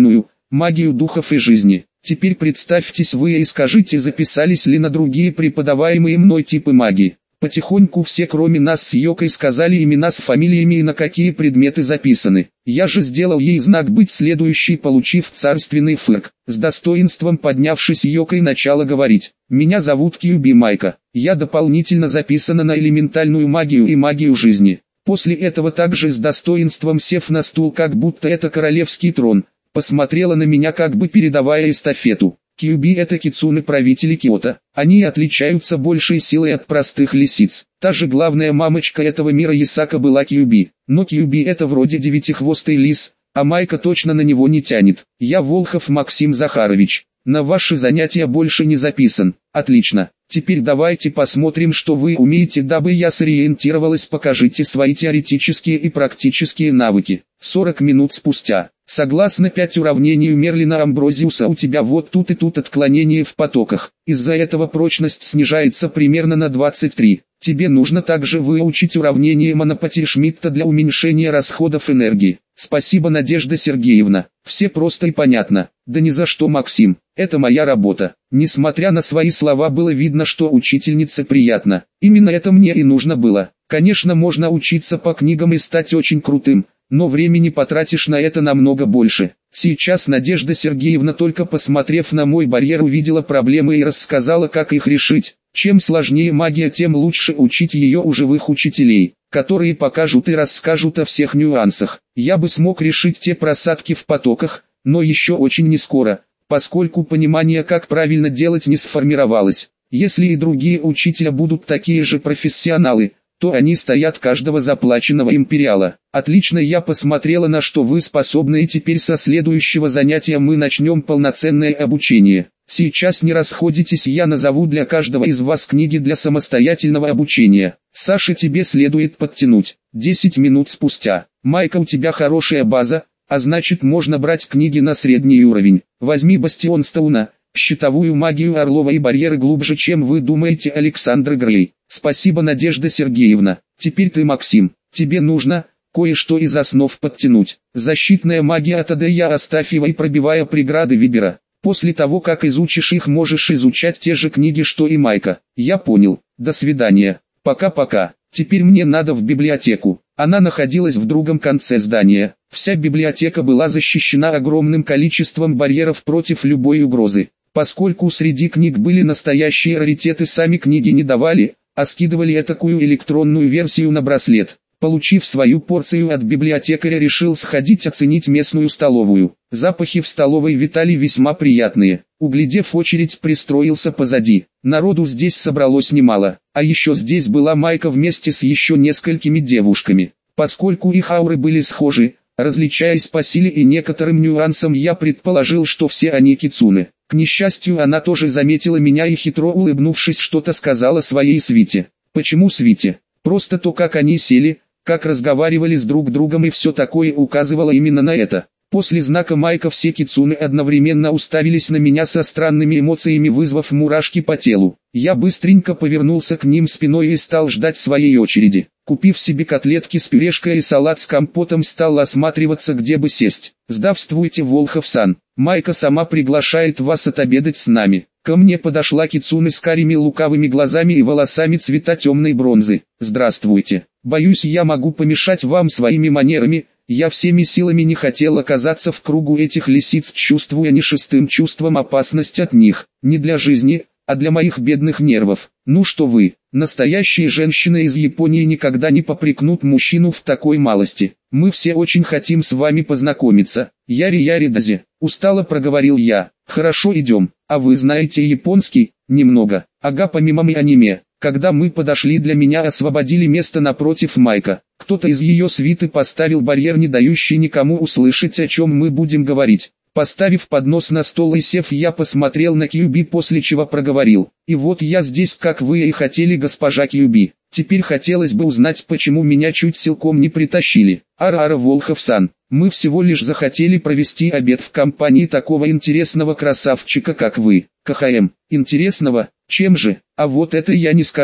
магию духов и жизни. Теперь представьтесь вы и скажите, записались ли на другие преподаваемые мной типы магии. Потихоньку все кроме нас с Йокой сказали имена с фамилиями и на какие предметы записаны. Я же сделал ей знак быть следующий, получив царственный фырк. С достоинством поднявшись, Йокой начала говорить: «Меня зовут Кьюби Майка. Я дополнительно записана на элементальную магию и магию жизни». После этого также с достоинством сев на стул, как будто это королевский трон, посмотрела на меня, как бы передавая эстафету. Кьюби — это кицуны, правители Киото. Они отличаются большей силой от простых лисиц. Та же главная мамочка этого мира Ясака была Кьюби. Но Кьюби — это вроде девятихвостый лис, а Майка точно на него не тянет. Я Волхов Максим Захарович. На ваши занятия больше не записан. Отлично. Теперь давайте посмотрим, что вы умеете, дабы я сориентировалась. Покажите свои теоретические и практические навыки. сорок минут спустя. Согласно пять уравнению Мерлина Амброзиуса, у тебя вот тут и тут отклонение в потоках. Из-за этого прочность снижается примерно на двадцать три. Тебе нужно также выучить уравнение Монопотир-Шмидта для уменьшения расходов энергии. Спасибо, Надежда Сергеевна. Все просто и понятно. Да ни за что, Максим. Это моя работа. Несмотря на свои слова, было видно, что учительнице приятно. Именно это мне и нужно было. Конечно, можно учиться по книгам и стать очень крутым, но времени потратишь на это намного больше. Сейчас Надежда Сергеевна, только посмотрев на мой барьер, увидела проблемы и рассказала, как их решить. Чем сложнее магия, тем лучше учить ее у живых учителей, которые покажут и расскажут о всех нюансах. Я бы смог решить те просадки в потоках, но еще очень не скоро, поскольку понимание, как правильно делать, не сформировалось. Если и другие учителя будут такие же профессионалы, то они стоят каждого заплаченного империала. Отлично, я посмотрела, на что вы способны, и теперь со следующего занятия мы начнем полноценное обучение. Сейчас не расходитесь, я назову для каждого из вас книги для самостоятельного обучения. Саша, тебе следует подтянуть. десять минут спустя. Майка, у тебя хорошая база, а значит можно брать книги на средний уровень. Возьми Бастион Стоуна, щитовую магию Орлова и барьеры глубже, чем вы думаете, Александр Грей. Спасибо, Надежда Сергеевна. Теперь ты, Максим. Тебе нужно кое-что из основ подтянуть. Защитная магия от Адея Астафьева и пробивая преграды Вибера. После того, как изучишь их, можешь изучать те же книги, что и Майка. Я понял. До свидания. Пока-пока. Теперь мне надо в библиотеку. Она находилась в другом конце здания. Вся библиотека была защищена огромным количеством барьеров против любой угрозы. Поскольку среди книг были настоящие раритеты, сами книги не давали, а скидывали этакую электронную версию на браслет. Получив свою порцию от библиотекаря, решил сходить оценить местную столовую. Запахи в столовой витали весьма приятные. Углядев очередь, пристроился позади. Народу здесь собралось немало. А еще здесь была Майка вместе с еще несколькими девушками. Поскольку их ауры были схожи, различаясь по силе и некоторым нюансам, я предположил, что все они кицуны. К несчастью, она тоже заметила меня и, хитро улыбнувшись, что-то сказала своей свите. Почему свите? Просто то, как они сели, как разговаривали с друг другом и все такое указывало именно на это. После знака Майка все кицуны одновременно уставились на меня со странными эмоциями, вызвав мурашки по телу. Я быстренько повернулся к ним спиной и стал ждать своей очереди. Купив себе котлетки с пюрешкой и салат с компотом, стал осматриваться, где бы сесть. «Здравствуйте, Волхов-сан. Майка сама приглашает вас отобедать с нами». Ко мне подошла кицуны с карими лукавыми глазами и волосами цвета темной бронзы. «Здравствуйте. Боюсь, я могу помешать вам своими манерами. Я всеми силами не хотел оказаться в кругу этих лисиц, чувствуя не шестым чувством опасность от них. Не для жизни, а для моих бедных нервов. Ну что вы, настоящие женщины из Японии никогда не попрекнут мужчину в такой малости. Мы все очень хотим с вами познакомиться. Яри-яри дази», устало проговорил я. «Хорошо, идем. А вы знаете японский?» «Немного. Ага, помимо аниме». Когда мы подошли, для меня освободили место напротив Майка. Кто-то из ее свиты поставил барьер, не дающий никому услышать, о чем мы будем говорить. Поставив поднос на стол и сев, я посмотрел на Кьюби, после чего проговорил: «И вот я здесь, как вы и хотели, госпожа Кьюби. Теперь хотелось бы узнать, почему меня чуть силком не притащили». «Ара-ара, Волхов-сан, мы всего лишь захотели провести обед в компании такого интересного красавчика, как вы». «КХМ, интересного? Чем же? А вот это я не скажу.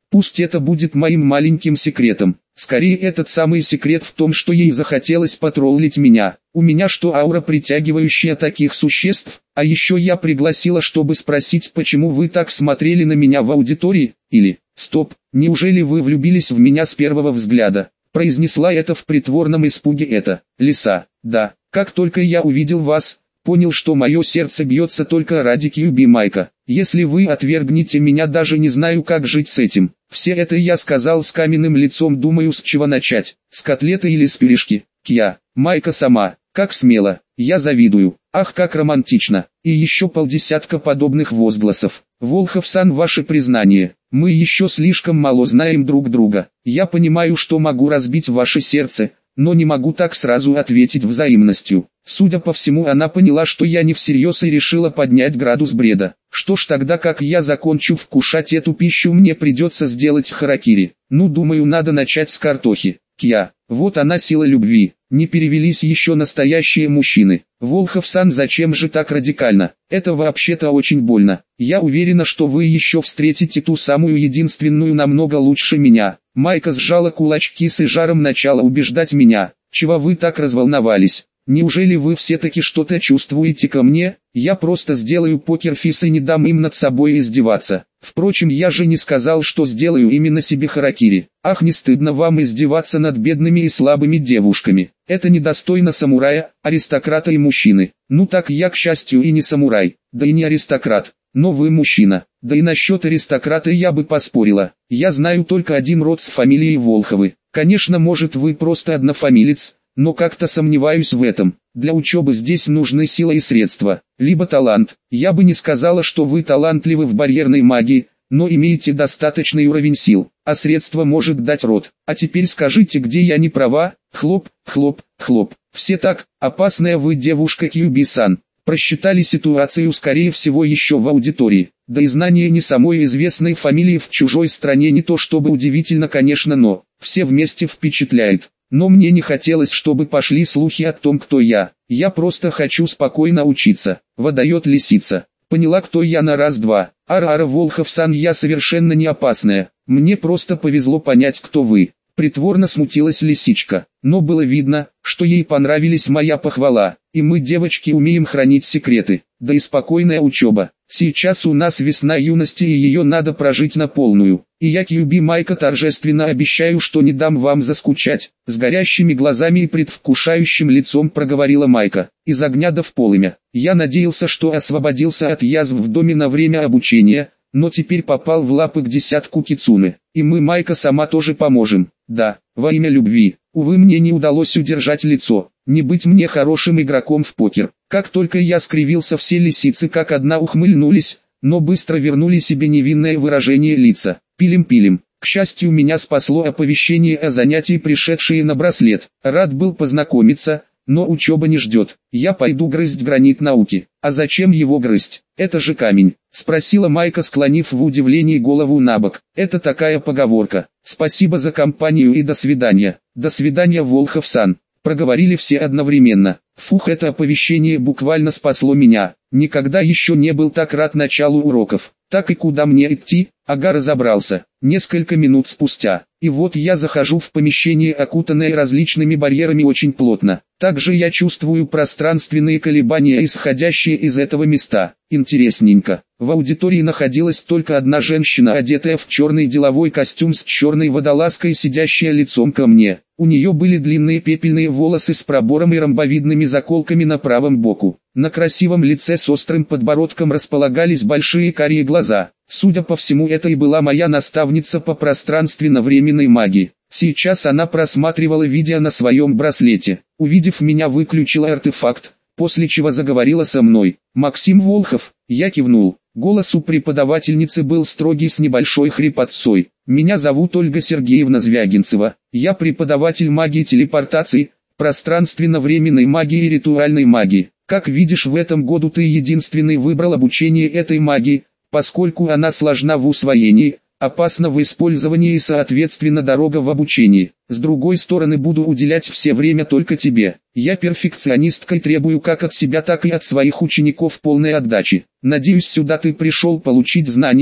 Пусть это будет моим маленьким секретом. Скорее этот самый секрет в том, что ей захотелось потроллить меня. У меня что, аура, притягивающая таких существ? А еще я пригласила, чтобы спросить, почему вы так смотрели на меня в аудитории? Или, стоп, неужели вы влюбились в меня с первого взгляда? Произнесла это в притворном испуге эта лиса. Да, как только я увидел вас, понял, что мое сердце бьется только ради Кьюби Майка. Если вы отвергнете меня, даже не знаю, как жить с этим. Все это я сказал с каменным лицом, думаю, с чего начать. С котлеты или с пирожки? Кья, Майка сама, как смело, я завидую. Ах, как романтично. И еще полдесятка подобных возгласов. Волхов-сан, ваше признание. Мы еще слишком мало знаем друг друга. Я понимаю, что могу разбить ваше сердце, но не могу так сразу ответить взаимностью. Судя по всему, она поняла, что я не всерьез, и решила поднять градус бреда. Что ж, тогда как я закончу вкушать эту пищу, мне придется сделать харакири. Ну, думаю, надо начать с картохи. Кья, вот она, сила любви. Не перевелись еще настоящие мужчины. Волхов-сан, зачем же так радикально? Это вообще-то очень больно. Я уверена, что вы еще встретите ту самую единственную намного лучше меня. Майка сжала кулачки с жаром, начала убеждать меня. Чего вы так разволновались? Неужели вы все-таки что-то чувствуете ко мне? Я просто сделаю покерфейс и не дам им над собой издеваться. Впрочем, я же не сказал, что сделаю именно себе харакири. Ах, не стыдно вам издеваться над бедными и слабыми девушками. Это недостойно самурая, аристократа и мужчины. Ну так я, к счастью, и не самурай, да и не аристократ. Но вы мужчина. Да и насчет аристократа я бы поспорила. Я знаю только один род с фамилией Волховы. Конечно, может, вы просто однофамилец, но как-то сомневаюсь в этом. Для учебы здесь нужны сила и средства, либо талант. Я бы не сказала, что вы талантливы в барьерной магии, но имеете достаточный уровень сил, а средства может дать род. А теперь скажите, где я не права? Хлоп, хлоп, хлоп. Все так, опасная вы девушка Кьюби-сан. Просчитали ситуацию, скорее всего, еще в аудитории. Да и знание не самой известной фамилии в чужой стране не то чтобы удивительно, конечно, но все вместе впечатляет. Но мне не хотелось, чтобы пошли слухи о том, кто я. Я просто хочу спокойно учиться. Выдает лисица. Поняла, кто я на раз-два. Ара-ара, Волхов-сан, я совершенно не опасная. Мне просто повезло понять, кто вы. Притворно смутилась лисичка, но было видно, что ей понравились моя похвала, и мы, девочки, умеем хранить секреты, да и спокойная учеба. Сейчас у нас весна юности, и ее надо прожить на полную, и я, Кьюби Майка, торжественно обещаю, что не дам вам заскучать. С горящими глазами и предвкушающим лицом проговорила Майка, из огня да в полымя. Я надеялся, что освободился от язв в доме на время обучения, но теперь попал в лапы к десятку кицуне, и мы, Майка, сама тоже поможем. Да, во имя любви. Увы, мне не удалось удержать лицо, не быть мне хорошим игроком в покер. Как только я скривился, все лисицы как одна ухмыльнулись, но быстро вернули себе невинное выражение лица. Пилим-пилим. К счастью, меня спасло оповещение о занятии, пришедшее на браслет. Рад был познакомиться, но учеба не ждет. Я пойду грызть гранит науки. А зачем его грызть? Это же камень. Спросила Майка, склонив в удивлении голову набок. Это такая поговорка. Спасибо за компанию и до свидания. До свидания, Волхов-сан. Проговорили все одновременно. Фух, это оповещение буквально спасло меня. Никогда еще не был так рад началу уроков. Так и куда мне идти? Ага, разобрался. Несколько минут спустя. И вот я захожу в помещение, окутанное различными барьерами очень плотно. Также я чувствую пространственные колебания, исходящие из этого места. Интересненько. В аудитории находилась только одна женщина, одетая в черный деловой костюм с черной водолазкой, сидящая лицом ко мне. У нее были длинные пепельные волосы с пробором и ромбовидными заколками на правом боку. На красивом лице с острым подбородком располагались большие карие глаза. Судя по всему, это и была моя наставница по пространственно-временной магии. Сейчас она просматривала видео на своем браслете. Увидев меня, выключила артефакт, после чего заговорила со мной. «Максим Волхов», я кивнул. Голос у преподавательницы был строгий с небольшой хрипотцой. «Меня зовут Ольга Сергеевна Звягинцева. Я преподаватель магии телепортации, пространственно-временной магии и ритуальной магии. Как видишь, в этом году ты единственный выбрал обучение этой магии, поскольку она сложна в усвоении, опасна в использовании и соответственно дорога в обучении. С другой стороны, буду уделять все время только тебе. Я перфекционистка и требую как от себя, так и от своих учеников полной отдачи. Надеюсь, сюда ты пришел получить знания,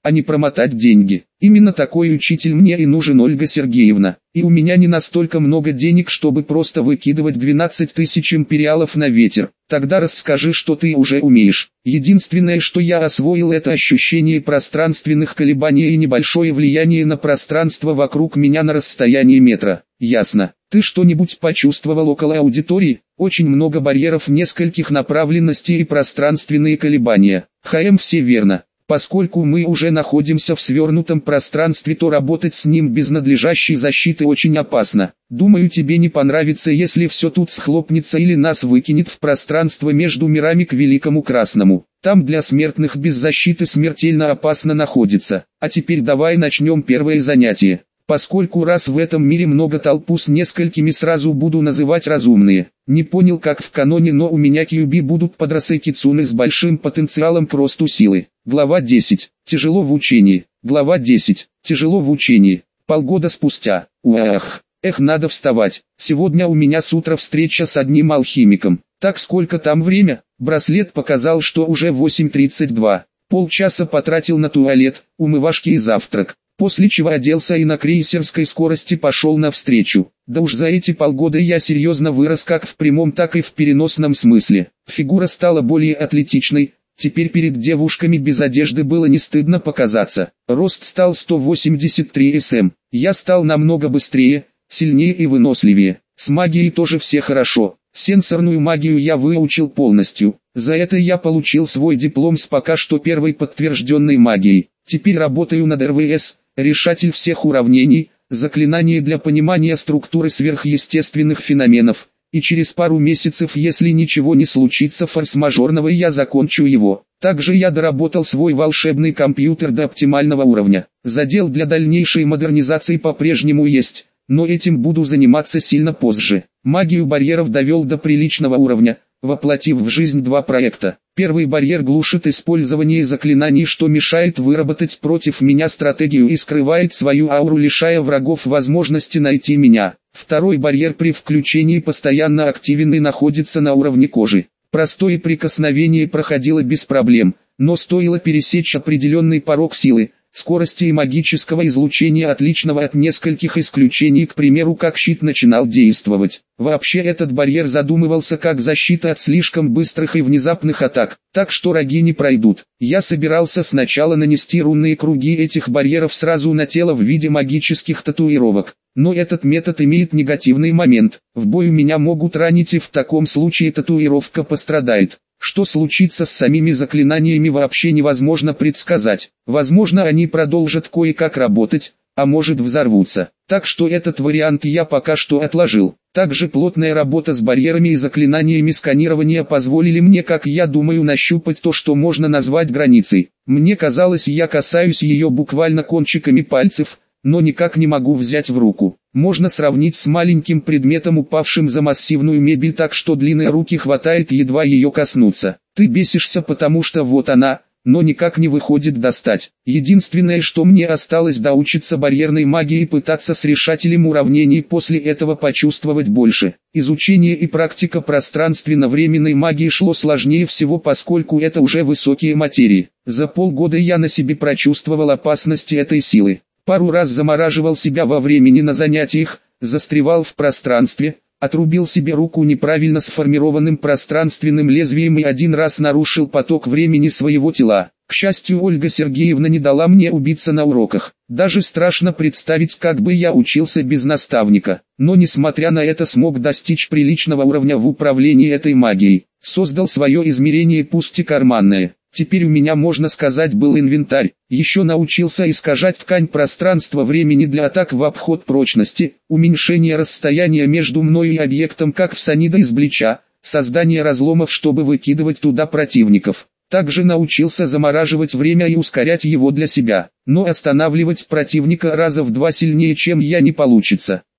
а не промотать деньги. Именно такой учитель мне и нужен, Ольга Сергеевна. И у меня не настолько много денег, чтобы просто выкидывать двенадцать тысяч империалов на ветер. Тогда расскажи, что ты уже умеешь. Единственное, что я освоил, это ощущение пространственных колебаний и небольшое влияние на пространство вокруг меня на расстоянии метра. Ясно. Ты что-нибудь почувствовал около аудитории? Очень много барьеров нескольких направленностей и пространственные колебания. ХМ, все верно. Поскольку мы уже находимся в свернутом пространстве, то работать с ним без надлежащей защиты очень опасно. Думаю, тебе не понравится, если все тут схлопнется или нас выкинет в пространство между мирами к Великому Красному. Там для смертных без защиты смертельно опасно находится. А теперь давай начнем первое занятие. Поскольку раз в этом мире много толпу с несколькими, сразу буду называть разумные. Не понял, как в каноне, но у меня кьюби будут подросты кицуны с большим потенциалом к росту силы. Глава десять. Тяжело в учении. Глава десять. Тяжело в учении. Полгода спустя. Уах. Эх, надо вставать. Сегодня у меня с утра встреча с одним алхимиком. Так, сколько там время? Браслет показал, что уже восемь тридцать два. Полчаса потратил на туалет, умывашки и завтрак. После чего оделся и на крейсерской скорости пошел навстречу. Да уж за эти полгода я серьезно вырос как в прямом, так и в переносном смысле. Фигура стала более атлетичной, теперь перед девушками без одежды было не стыдно показаться. Рост стал сто восемьдесят три сантиметра. Я стал намного быстрее, сильнее и выносливее. С магией тоже все хорошо. Сенсорную магию я выучил полностью. За это я получил свой диплом с пока что первой подтвержденной магией. Теперь работаю над эр вэ эс. Решатель всех уравнений, заклинание для понимания структуры сверхъестественных феноменов, и через пару месяцев, если ничего не случится форс-мажорного, я закончу его. Также я доработал свой волшебный компьютер до оптимального уровня. Задел для дальнейшей модернизации по-прежнему есть, но этим буду заниматься сильно позже. Магию барьеров довел до приличного уровня, воплотив в жизнь два проекта. Первый барьер глушит использование заклинаний, что мешает выработать против меня стратегию и скрывает свою ауру, лишая врагов возможности найти меня. Второй барьер при включении постоянно активен и находится на уровне кожи. Простое прикосновение проходило без проблем, но стоило пересечь определенный порог силы, скорости и магического излучения, отличного от нескольких исключений, к примеру, как щит, начинал действовать. Вообще этот барьер задумывался как защита от слишком быстрых и внезапных атак, так что враги не пройдут. Я собирался сначала нанести рунные круги этих барьеров сразу на тело в виде магических татуировок. Но этот метод имеет негативный момент. В бою меня могут ранить, и в таком случае татуировка пострадает. Что случится с самими заклинаниями, вообще невозможно предсказать. Возможно, они продолжат кое-как работать, а может взорвутся. Так что этот вариант я пока что отложил. Также плотная работа с барьерами и заклинаниями сканирования позволили мне, как я думаю, нащупать то, что можно назвать границей. Мне казалось, я касаюсь ее буквально кончиками пальцев, но никак не могу взять в руку. Можно сравнить с маленьким предметом, упавшим за массивную мебель, так что длинной руки хватает едва ее коснуться. Ты бесишься, потому что вот она, но никак не выходит достать. Единственное, что мне осталось, доучиться барьерной магии и пытаться с решателем уравнений, после этого почувствовать больше. Изучение и практика пространственно-временной магии шло сложнее всего, поскольку это уже высокие материи. За полгода я на себе прочувствовал опасности этой силы. Пару раз замораживал себя во времени на занятиях, застревал в пространстве, отрубил себе руку неправильно сформированным пространственным лезвием и один раз нарушил поток времени своего тела. К счастью, Ольга Сергеевна не дала мне убиться на уроках. Даже страшно представить, как бы я учился без наставника. Но несмотря на это смог достичь приличного уровня в управлении этой магией. Создал свое измерение, пусть и карманное. Теперь у меня, можно сказать, был инвентарь. Еще научился искажать ткань пространства-времени для атак в обход прочности, уменьшение расстояния между мной и объектом, как в Санида из Блича, создание разломов, чтобы выкидывать туда противников. Также научился замораживать время и ускорять его для себя, но останавливать противника раза в два сильнее, чем я, не получится.